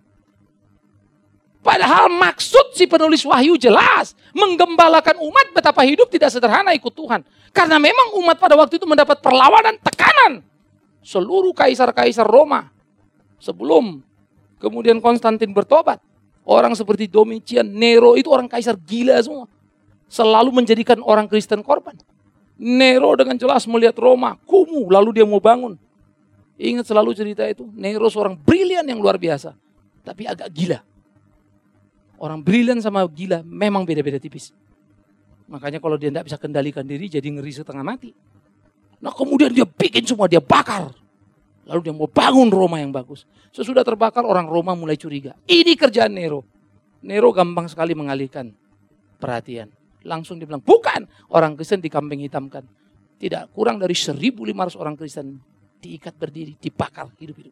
Padahal maksud si penulis Wahyu jelas. Menggembalakan umat betapa hidup tidak sederhana ikut Tuhan. Karena memang umat pada waktu itu mendapat perlawanan, tekanan. Seluruh kaisar-kaisar Roma. Sebelum kemudian Konstantin bertobat. Orang seperti Domitian, Nero itu orang kaisar gila semua. Selalu menjadikan orang Kristen korban. Nero dengan jelas melihat Roma kumuh, lalu dia mau bangun. Ingat selalu cerita itu. Nero seorang brilian yang luar biasa. Tapi agak gila. Orang brilian sama gila memang beda-beda tipis. Makanya kalau dia tidak bisa kendalikan diri jadi ngeri setengah mati. Nah kemudian dia bikin semua, dia bakar. Lalu dia mau bangun Roma yang bagus. Sesudah terbakar orang Roma mulai curiga. Ini kerjaan Nero. Nero gampang sekali mengalihkan perhatian. Langsung dia bilang, bukan. Orang Kristen dikambing hitamkan. Tidak, kurang dari seribu lima ratus orang Kristen diikat berdiri, dibakar hidup-hidup.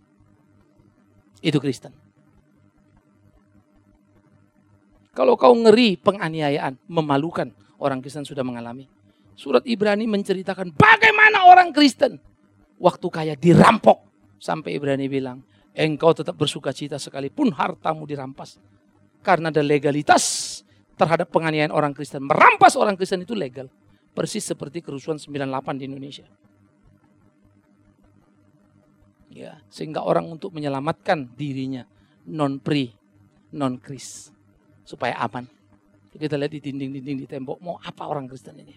Itu Kristen. Kalau kau ngeri penganiayaan, memalukan, orang Kristen sudah mengalami. Surat Ibrani menceritakan bagaimana orang Kristen waktu kaya dirampok. Sampai Ibrani bilang, engkau tetap bersuka cita sekalipun hartamu dirampas. Karena ada legalitas terhadap penganiayaan orang Kristen. Merampas orang Kristen itu legal. Persis seperti kerusuhan sembilan puluh delapan di Indonesia. Ya, sehingga orang untuk menyelamatkan dirinya non-pri, non-kris, supaya aman. Kita lihat di dinding-dinding di tembok, mau apa orang Kristen ini?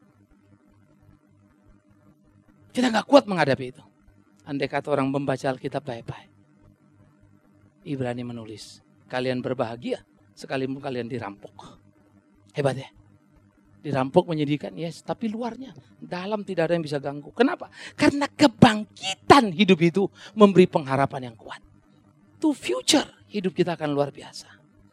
Kita nggak kuat menghadapi itu. Andai kata orang membaca Alkitab baik-baik. Ibrani menulis, kalian berbahagia sekalipun kalian dirampok. Hebat ya? Dirampok menyedihkan, yes, tapi luarnya, dalam tidak ada yang bisa ganggu. Kenapa? Karena kebangkitan hidup itu memberi pengharapan yang kuat. To future, hidup kita akan luar biasa.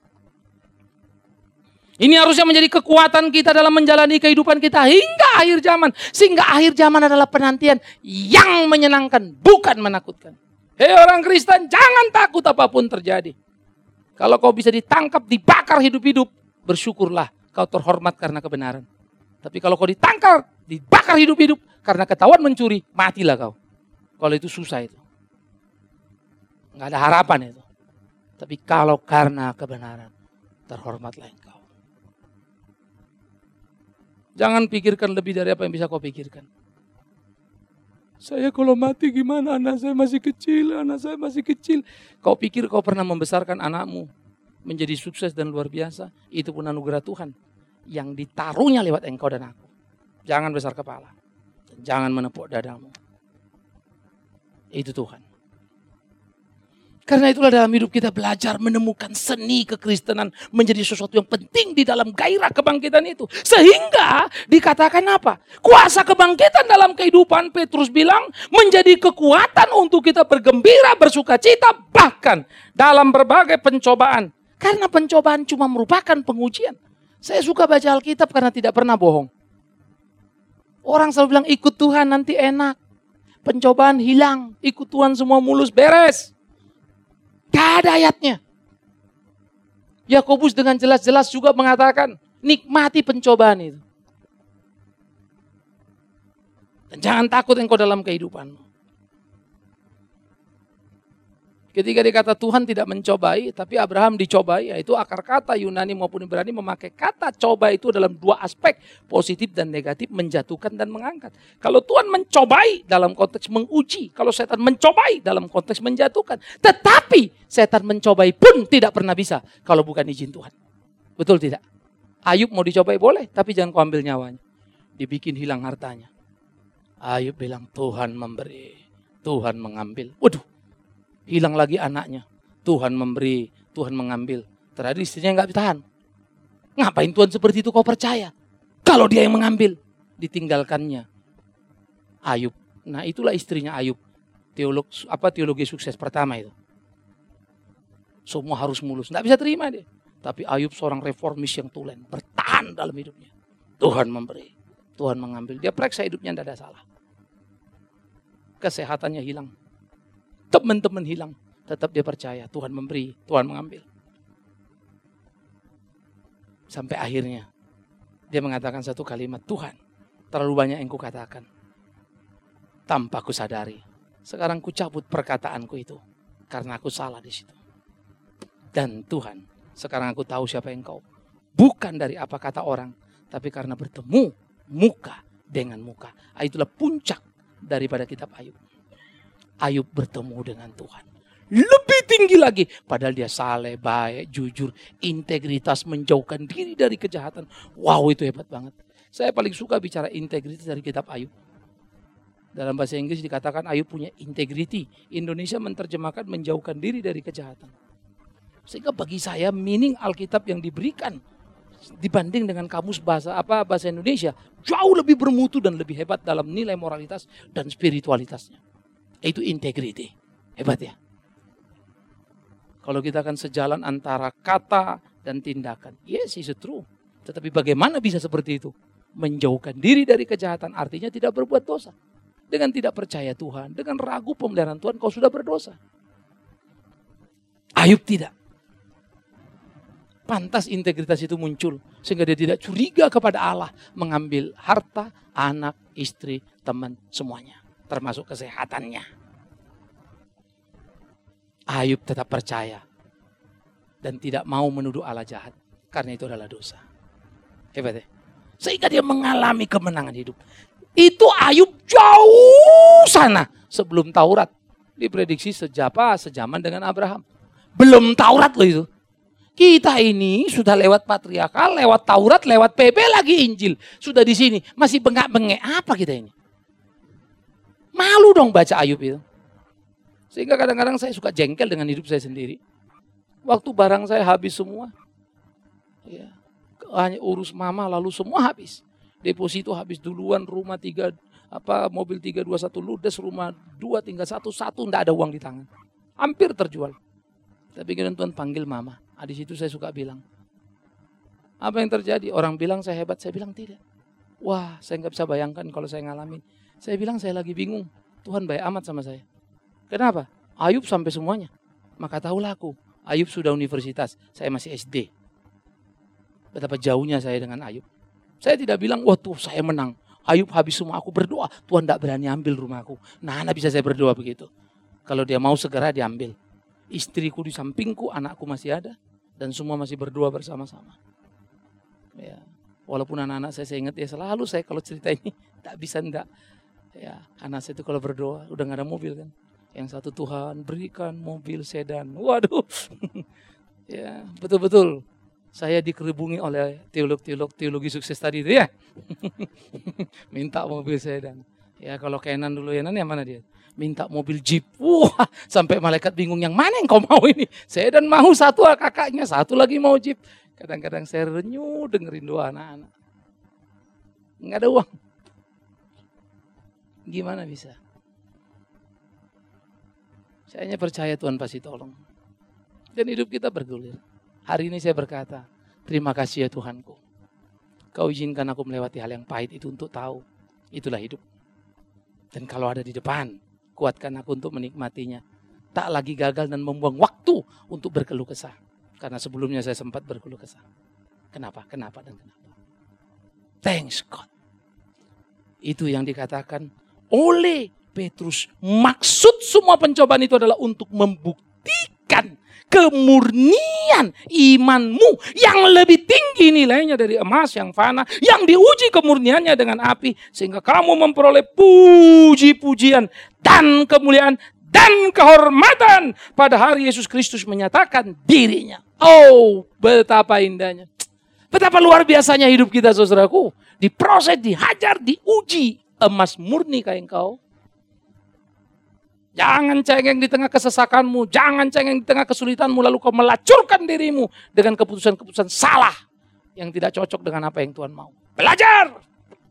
Ini harusnya menjadi kekuatan kita dalam menjalani kehidupan kita hingga akhir zaman. Sehingga akhir zaman adalah penantian yang menyenangkan, bukan menakutkan. Hei orang Kristen, jangan takut apapun terjadi. Kalau kau bisa ditangkap, dibakar hidup-hidup, bersyukurlah. Kau terhormat karena kebenaran. Tapi kalau kau ditangkap, dibakar hidup-hidup karena ketahuan mencuri, matilah kau. Kalau itu susah itu. Nggak ada harapan itu. Tapi kalau karena kebenaran, terhormatlah engkau. Jangan pikirkan lebih dari apa yang bisa kau pikirkan. Saya kalau mati gimana? Anak saya masih kecil, anak saya masih kecil. Kau pikir kau pernah membesarkan anakmu menjadi sukses dan luar biasa? Itu pun anugerah Tuhan yang ditaruhnya lewat engkau dan aku. Jangan besar kepala. Jangan menepuk dadamu. Itu Tuhan. Karena itulah dalam hidup kita belajar menemukan seni kekristenan menjadi sesuatu yang penting di dalam gairah kebangkitan itu. Sehingga dikatakan apa? Kuasa kebangkitan dalam kehidupan, Petrus bilang, menjadi kekuatan untuk kita bergembira, bersuka cita, bahkan dalam berbagai pencobaan. Karena pencobaan cuma merupakan pengujian. Saya suka baca Alkitab karena tidak pernah bohong. Orang selalu bilang ikut Tuhan nanti enak. Pencobaan hilang, ikut Tuhan semua mulus, beres. Gak ada ayatnya. Yakobus dengan jelas-jelas juga mengatakan, nikmati pencobaan itu. Dan jangan takut engkau dalam kehidupanmu. Ketika dikata Tuhan tidak mencobai, tapi Abraham dicobai, yaitu akar kata Yunani maupun Ibrani memakai kata coba itu dalam dua aspek, positif dan negatif, menjatuhkan dan mengangkat. Kalau Tuhan mencobai dalam konteks menguji, kalau setan mencobai dalam konteks menjatuhkan. Tetapi setan mencobai pun tidak pernah bisa kalau bukan izin Tuhan. Betul tidak? Ayub mau dicobai boleh, tapi jangan kau ambil nyawanya. Dibikin hilang hartanya. Ayub bilang Tuhan memberi, Tuhan mengambil. Waduh. Hilang lagi anaknya. Tuhan memberi, Tuhan mengambil. Terakhir istrinya nggak tahan. Ngapain Tuhan seperti itu kau percaya? Kalau dia yang mengambil, ditinggalkannya Ayub. Nah itulah istrinya Ayub. Teolog, apa teologi sukses pertama itu. Semua harus mulus. Nggak bisa terima dia. Tapi Ayub seorang reformis yang tulen. Bertahan dalam hidupnya. Tuhan memberi, Tuhan mengambil. Dia periksa hidupnya tidak ada salah. Kesehatannya hilang. Teman-teman hilang, tetap dia percaya Tuhan memberi, Tuhan mengambil. Sampai akhirnya dia mengatakan satu kalimat, Tuhan, terlalu banyak yang kukatakan tanpa ku sadari. Sekarang ku cabut perkataanku itu karena aku salah di situ. Dan Tuhan, sekarang aku tahu siapa engkau. Bukan dari apa kata orang, tapi karena bertemu muka dengan muka. Itulah puncak daripada kitab Ayub. Ayub bertemu dengan Tuhan. Lebih tinggi lagi. Padahal dia saleh, baik, jujur, integritas, menjauhkan diri dari kejahatan. Wow, itu hebat banget. Saya paling suka bicara integritas dari kitab Ayub. Dalam bahasa Inggris dikatakan Ayub punya integrity. Indonesia menerjemahkan menjauhkan diri dari kejahatan. Sehingga bagi saya meaning Alkitab yang diberikan dibanding dengan kamus bahasa apa bahasa Indonesia jauh lebih bermutu dan lebih hebat dalam nilai moralitas dan spiritualitasnya. Itu integrity. Hebat ya. Kalau kita akan sejalan antara kata dan tindakan. Yes, it's true. Tetapi bagaimana bisa seperti itu? Menjauhkan diri dari kejahatan artinya tidak berbuat dosa. Dengan tidak percaya Tuhan, dengan ragu pemeliharaan Tuhan, kau sudah berdosa. Ayub tidak. Pantas integritas itu muncul. Sehingga dia tidak curiga kepada Allah. Mengambil harta, anak, istri, teman, semuanya. Termasuk kesehatannya. Ayub tetap percaya. Dan tidak mau menuduh Allah jahat. Karena itu adalah dosa. Hebat ya. Sehingga dia mengalami kemenangan hidup. Itu Ayub jauh sana sebelum Taurat. Diprediksi sejapa sejaman dengan Abraham. Belum Taurat loh itu. Kita ini sudah lewat patriarkal, lewat Taurat, lewat P B lagi Injil. Sudah di sini, masih bengak-bengek apa kita ini? Malu dong baca Ayub itu. Sehingga kadang-kadang saya suka jengkel dengan hidup saya sendiri. Waktu barang saya habis semua, ya, hanya urus mama lalu semua habis. Deposito habis duluan, rumah tiga, apa mobil tiga dua satu ludes, rumah dua tinggal satu satu, ndak ada uang di tangan. Hampir terjual. Tapi kemudian Tuhan panggil mama. Nah, di situ saya suka bilang, apa yang terjadi? Orang bilang saya hebat, saya bilang tidak. Wah, saya nggak bisa bayangkan kalau saya ngalamin. Saya bilang saya lagi bingung. Tuhan baik amat sama saya. Kenapa? Ayub sampai semuanya. Maka tahulah aku, Ayub sudah universitas, saya masih S D. Betapa jauhnya saya dengan Ayub. Saya tidak bilang, wah tuh saya menang. Ayub habis semua, aku berdoa. Tuhan tidak berani ambil rumahku. Nah, nah bisa saya berdoa begitu. Kalau dia mau segera diambil. Istriku di sampingku, anakku masih ada. Dan semua masih berdoa bersama-sama. Ya, walaupun anak-anak saya, saya ingat ya selalu saya kalau cerita ini tak bisa enggak. Ya, anak saya itu kalau berdoa udah nggak ada mobil kan. Yang satu Tuhan berikan mobil sedan. Waduh. Ya, betul-betul. Saya dikerubungi oleh teolog-teolog teologi sukses tadi itu ya. Minta mobil sedan. Ya kalau Kenan dulu Kenan yang mana dia? Minta mobil Jeep. Wah, sampai malaikat bingung yang mana yang kau mau ini? Sedan mau satu kakaknya, satu lagi mau Jeep. Kadang-kadang saya renyuh dengerin doa anak-anak. Nggak ada uang. Gimana bisa? Saya hanya percaya Tuhan pasti tolong. Dan hidup kita bergulir. Hari ini saya berkata, terima kasih ya Tuhanku. Kau izinkan aku melewati hal yang pahit itu untuk tahu. Itulah hidup. Dan kalau ada di depan, kuatkan aku untuk menikmatinya. Tak lagi gagal dan membuang waktu untuk berkeluh kesah. Karena sebelumnya saya sempat berkeluh kesah. Kenapa, kenapa, dan kenapa. Thanks God. Itu yang dikatakan oleh Petrus. Maksud semua pencobaan itu adalah untuk membuktikan kemurnian imanmu yang lebih tinggi nilainya dari emas yang fana, yang diuji kemurniannya dengan api, sehingga kamu memperoleh puji-pujian dan kemuliaan dan kehormatan pada hari Yesus Kristus menyatakan dirinya. Oh, betapa indahnya. Betapa luar biasanya hidup kita, saudaraku. Diproses, dihajar, diuji. Emas murni kayak engkau. Jangan cengeng di tengah kesesakanmu. Jangan cengeng di tengah kesulitanmu. Lalu kau melacurkan dirimu dengan keputusan-keputusan salah yang tidak cocok dengan apa yang Tuhan mau. Belajar!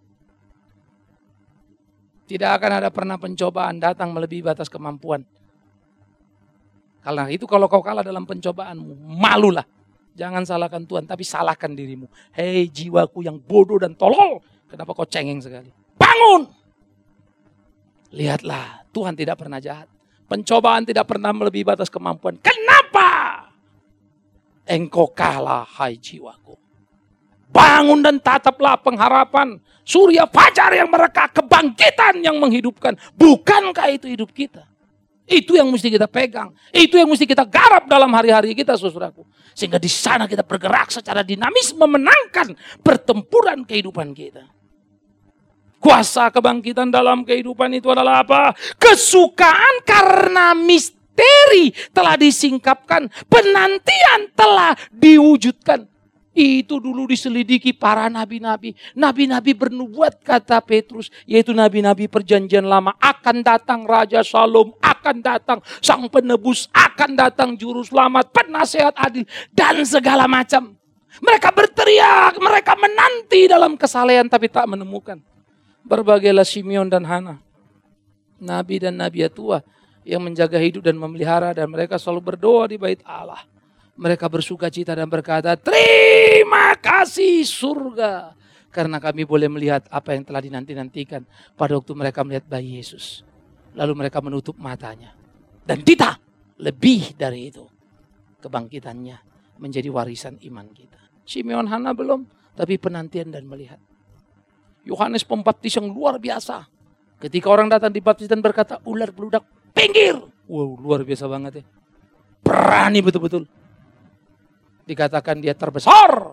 Tidak akan ada pernah pencobaan datang melebihi batas kemampuan. Karena itu kalau kau kalah dalam pencobaanmu, malulah. Jangan salahkan Tuhan, tapi salahkan dirimu. Hei jiwaku yang bodoh dan tolol. Kenapa kau cengeng sekali? Bangun! Lihatlah, Tuhan tidak pernah jahat. Pencobaan tidak pernah melebihi batas kemampuan. Kenapa? Engkau kalah, hai jiwaku. Bangun dan tataplah pengharapan. Surya fajar yang mereka, kebangkitan yang menghidupkan. Bukankah itu hidup kita? Itu yang mesti kita pegang. Itu yang mesti kita garap dalam hari-hari kita, saudaraku. Sehingga di sana kita bergerak secara dinamis memenangkan pertempuran kehidupan kita. Kuasa kebangkitan dalam kehidupan itu adalah apa? Kesukaan karena misteri telah disingkapkan. Penantian telah diwujudkan. Itu dulu diselidiki para nabi-nabi. Nabi-nabi bernubuat kata Petrus. Yaitu nabi-nabi perjanjian lama. Akan datang Raja Shalom. Akan datang Sang Penebus. Akan datang Juru Selamat. Penasehat adil. Dan segala macam. Mereka berteriak. Mereka menanti dalam kesalehan tapi tak menemukan. Berbagailah Simeon dan Hana. Nabi dan Nabi tua. Yang menjaga hidup dan memelihara. Dan mereka selalu berdoa di bait Allah. Mereka bersuka cita dan berkata, terima kasih surga. Karena kami boleh melihat apa yang telah dinanti-nantikan pada waktu mereka melihat bayi Yesus. Lalu mereka menutup matanya. Dan kita lebih dari itu. Kebangkitannya menjadi warisan iman kita. Simeon Hana belum, tapi penantian dan melihat. Yohanes Pembaptis yang luar biasa. Ketika orang datang dibaptis dan berkata, ular beludak, pinggir. Wow, luar biasa banget ya. Berani betul-betul. Dikatakan dia terbesar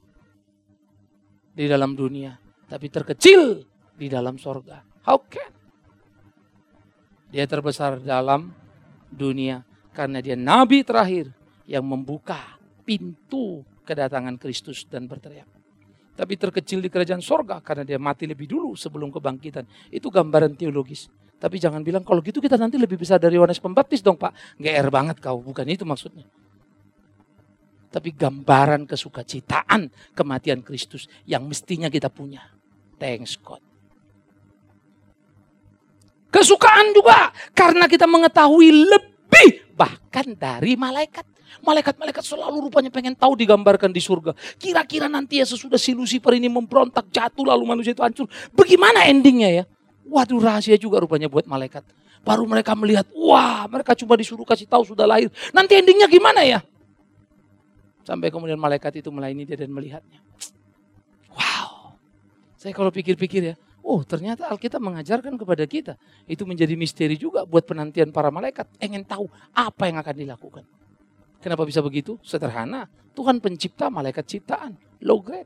di dalam dunia, tapi terkecil di dalam sorga. How can? Dia terbesar dalam dunia karena dia nabi terakhir yang membuka pintu kedatangan Kristus dan berteriak. Tapi terkecil di kerajaan sorga karena dia mati lebih dulu sebelum kebangkitan. Itu gambaran teologis. Tapi jangan bilang kalau gitu kita nanti lebih besar dari Yohanes Pembaptis dong Pak. G R banget kau, bukan itu maksudnya. Tapi gambaran kesukacitaan kematian Kristus yang mestinya kita punya. Thanks God. Kesukaan juga karena kita mengetahui lebih bahkan dari malaikat. Malaikat-malaikat selalu rupanya pengen tahu digambarkan di surga. Kira-kira nanti ya sesudah si Lucifer ini memberontak jatuh lalu manusia itu hancur. Bagaimana endingnya ya? Waduh, rahasia juga rupanya buat malaikat. Baru mereka melihat, wah mereka cuma disuruh kasih tahu sudah lahir. Nanti endingnya gimana ya? Sampai kemudian malaikat itu melayani dia dan melihatnya. Wow. Saya kalau pikir-pikir ya. Oh ternyata Alkitab mengajarkan kepada kita. Itu menjadi misteri juga buat penantian para malaikat. Ingin tahu apa yang akan dilakukan. Kenapa bisa begitu? Sederhana. Tuhan pencipta malaikat ciptaan. Low grade.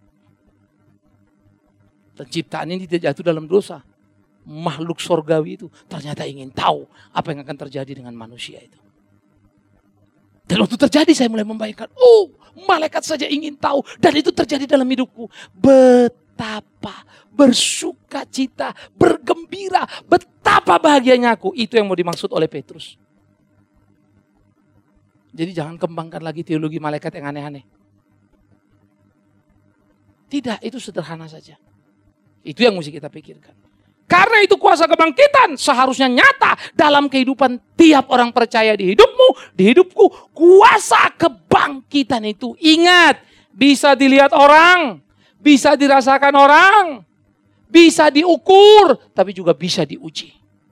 Dan ciptaan ini tidak jatuh dalam dosa. Makhluk sorgawi itu ternyata ingin tahu apa yang akan terjadi dengan manusia itu. Dan waktu terjadi saya mulai membayangkan. Oh malaikat saja ingin tahu. Dan itu terjadi dalam hidupku. Betapa bersuka cita, bergembira. Betapa bahagianya aku. Itu yang mau dimaksud oleh Petrus. Jadi jangan kembangkan lagi teologi malaikat yang aneh-aneh. Tidak, itu sederhana saja. Itu yang mesti kita pikirkan. Karena itu kuasa kebangkitan seharusnya nyata dalam kehidupan tiap orang percaya di hidupmu, di hidupku. Kuasa kebangkitan itu ingat, bisa dilihat orang, bisa dirasakan orang, bisa diukur, tapi juga bisa diuji.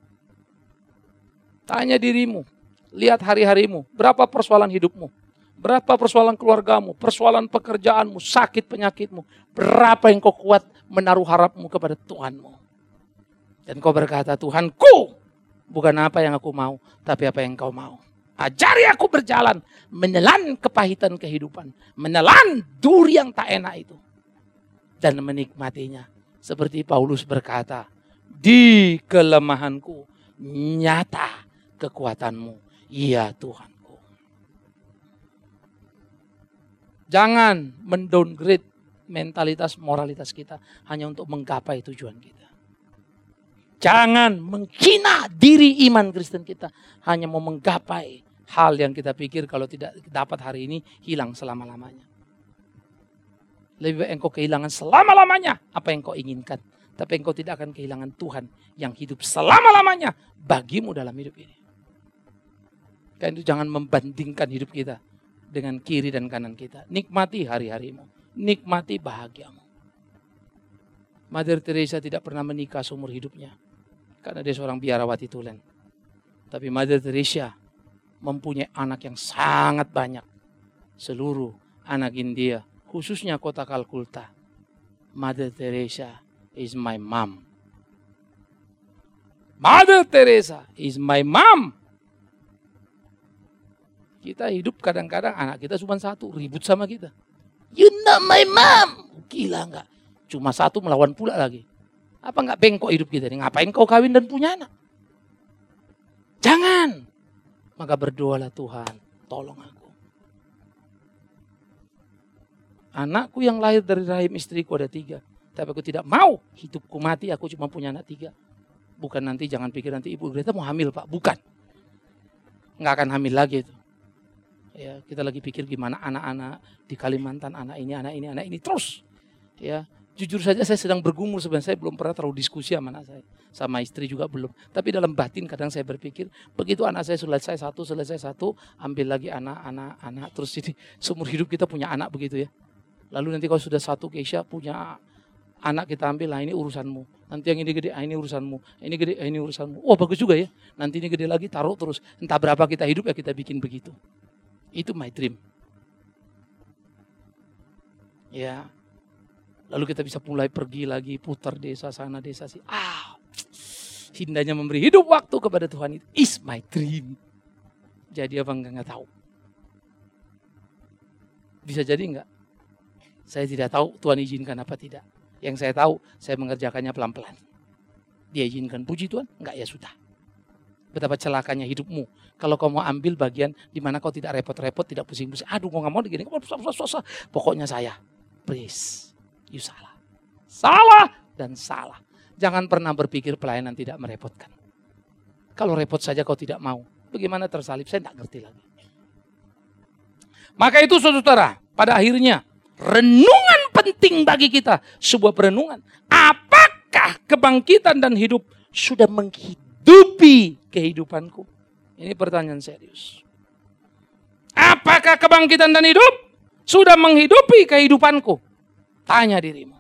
Tanya dirimu. Lihat hari-harimu, berapa persoalan hidupmu, berapa persoalan keluargamu, persoalan pekerjaanmu, sakit penyakitmu, berapa yang kau kuat menaruh harapmu kepada Tuhanmu. Dan kau berkata, Tuhanku, bukan apa yang aku mau, tapi apa yang kau mau. Ajari aku berjalan, menelan kepahitan kehidupan, menelan duri yang tak enak itu. Dan menikmatinya. Seperti Paulus berkata, di kelemahanku nyata kekuatanmu. Iya Tuhanku. Jangan mendowngrade mentalitas moralitas kita hanya untuk menggapai tujuan kita. Jangan menghina diri iman Kristen kita hanya mau menggapai hal yang kita pikir kalau tidak dapat hari ini hilang selama-lamanya. Lebih baik engkau kehilangan selama-lamanya apa yang kau inginkan. Tapi engkau tidak akan kehilangan Tuhan yang hidup selama-lamanya bagimu dalam hidup ini. Karena itu jangan membandingkan hidup kita dengan kiri dan kanan kita. Nikmati hari-harimu. Nikmati bahagiamu. Mother Teresa tidak pernah menikah seumur hidupnya. Karena dia seorang biarawati tulen. Tapi Mother Teresa mempunyai anak yang sangat banyak. Seluruh anak India. Khususnya kota Kalkuta. Mother Teresa is my mom. Mother Teresa is my mom. Kita hidup kadang-kadang anak kita cuma satu, ribut sama kita. You not my mom. Gila enggak? Cuma satu melawan pula lagi. Apa enggak bengkok hidup kita ini? Ngapain kau kawin dan punya anak? Jangan. Maka berdoalah Tuhan, tolong aku. Anakku yang lahir dari rahim istriku ada tiga. Tapi aku tidak mau hidupku mati, aku cuma punya anak tiga. Bukan nanti, jangan pikir nanti Ibu Greta mau hamil Pak. Bukan. Enggak akan hamil lagi itu. Ya, kita lagi pikir gimana anak-anak di Kalimantan, anak ini, anak ini, anak ini terus. Ya, jujur saja saya sedang bergumul sebenarnya, saya belum pernah terlalu diskusi sama anak saya, sama istri juga belum. Tapi dalam batin kadang saya berpikir, begitu anak saya selesai satu, selesai satu, ambil lagi anak-anak, anak terus ini seumur hidup kita punya anak begitu ya. Lalu nanti kalau sudah satu Keisha punya anak kita ambil, lah ini urusanmu. Nanti yang ini gede, ah ini urusanmu. Ini gede, ah ini urusanmu. Oh bagus juga ya. Nanti ini gede lagi, taruh terus. Entah berapa kita hidup ya kita bikin begitu. Itu my dream. Ya. Lalu kita bisa mulai pergi lagi, putar desa sana, desa sini. Ah, indahnya memberi hidup waktu kepada Tuhan itu is my dream. Jadi apa enggak, enggak tahu. Bisa jadi enggak? Saya tidak tahu Tuhan izinkan apa tidak. Yang saya tahu, saya mengerjakannya pelan-pelan. Dia izinkan, puji Tuhan, enggak ya sudah. Betapa celakanya hidupmu kalau kau mau ambil bagian di mana kau tidak repot-repot, tidak pusing-pusing. Aduh, kau nggak mau begini. Pokoknya saya, please, you salah, salah dan salah. Jangan pernah berpikir pelayanan tidak merepotkan. Kalau repot saja kau tidak mau, bagaimana tersalib? Saya tidak ngerti lagi. Maka itu saudara, pada akhirnya renungan penting bagi kita, sebuah perenungan. Apakah kebangkitan dan hidup sudah menghidupi kehidupanku? Ini pertanyaan serius. Apakah kebangkitan dan hidup sudah menghidupi kehidupanku? Tanya dirimu.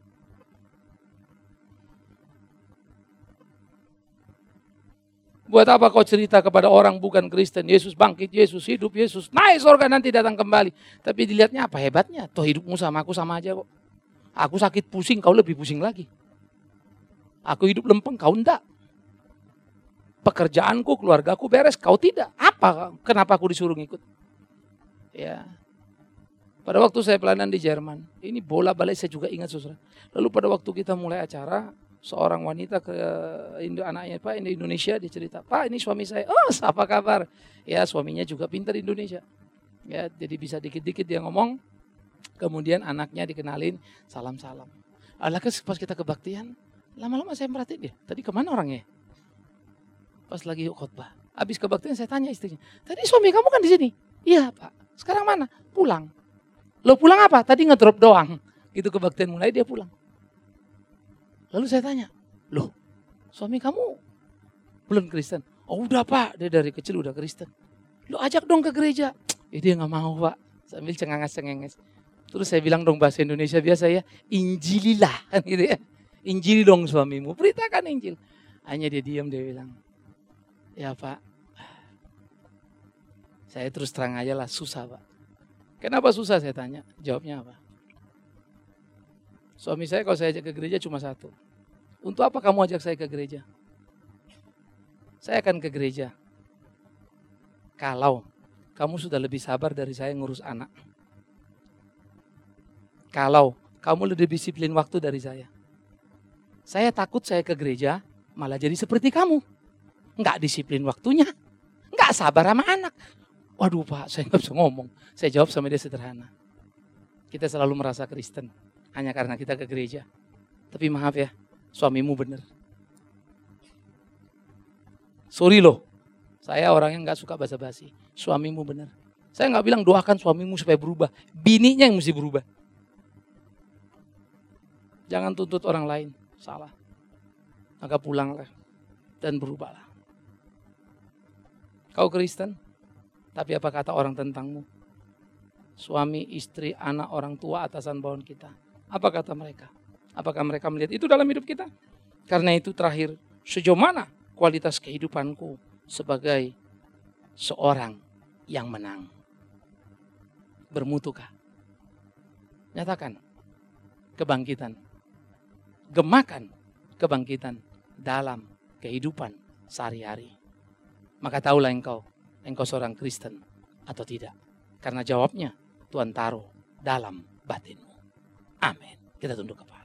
Buat apa kau cerita kepada orang bukan Kristen, Yesus bangkit, Yesus hidup, Yesus naik surga nanti datang kembali. Tapi dilihatnya apa hebatnya? Toh hidupmu sama aku sama aja kok. Aku sakit pusing, kau lebih pusing lagi. Aku hidup lempeng, kau enggak. Pekerjaanku, keluargaku beres, kau tidak. Apa? Kenapa aku disuruh ngikut? Ya. Pada waktu saya pelayanan di Jerman, ini bola balik saya juga ingat saudara. Lalu pada waktu kita mulai acara, seorang wanita ke Indo, anaknya Pak di Indonesia, dia cerita, Pak ini suami saya, oh apa kabar? Ya suaminya juga pintar Indonesia. Ya jadi bisa dikit-dikit dia ngomong, kemudian anaknya dikenalin, salam-salam. Alah pas kita kebaktian, lama-lama saya merhatiin dia, tadi kemana orangnya? Pas lagi khotbah, habis kebaktian saya tanya istrinya, tadi suami kamu kan di sini? Iya Pak, sekarang mana? Pulang. Lo pulang apa? Tadi ngedrop doang. Gitu kebaktian mulai dia pulang. Lalu saya tanya, loh suami kamu belum Kristen? Oh udah Pak, dia dari kecil udah Kristen. Lo ajak dong ke gereja. Eh, dia gak mau Pak, sambil cengenges-cengenges. Terus saya bilang dong bahasa Indonesia biasa ya, injililah kan gitu ya. Injili dong suamimu, beritakan Injil. Hanya dia diam, dia bilang, ya Pak, saya terus terang aja lah susah Pak. Kenapa susah saya tanya, jawabnya apa? Suami saya kalau saya ajak ke gereja cuma satu. Untuk apa kamu ajak saya ke gereja? Saya akan ke gereja kalau kamu sudah lebih sabar dari saya ngurus anak. Kalau kamu lebih disiplin waktu dari saya. Saya takut saya ke gereja malah jadi seperti kamu. Enggak disiplin waktunya. Enggak sabar sama anak. Waduh Pak, saya nggak bisa ngomong. Saya jawab sama dia sederhana. Kita selalu merasa Kristen hanya karena kita ke gereja. Tapi maaf ya, suamimu benar. Sorry loh, saya orangnya nggak suka basa-basi. Suamimu benar. Saya nggak bilang doakan suamimu supaya berubah. Bininya yang mesti berubah. Jangan tuntut orang lain, salah. Maka pulanglah dan berubahlah. Kau Kristen? Tapi apa kata orang tentangmu? Suami, istri, anak, orang tua, atasan bawahan kita. Apa kata mereka? Apakah mereka melihat itu dalam hidup kita? Karena itu terakhir, sejauh mana kualitas kehidupanku sebagai seorang yang menang? Bermutukah? Nyatakan kebangkitan. Gemakan kebangkitan dalam kehidupan sehari-hari. Maka tahulah engkau, engkau seorang Kristen atau tidak. Karena jawabnya Tuhan taruh dalam batinmu. Amin. Kita tunduk kepala.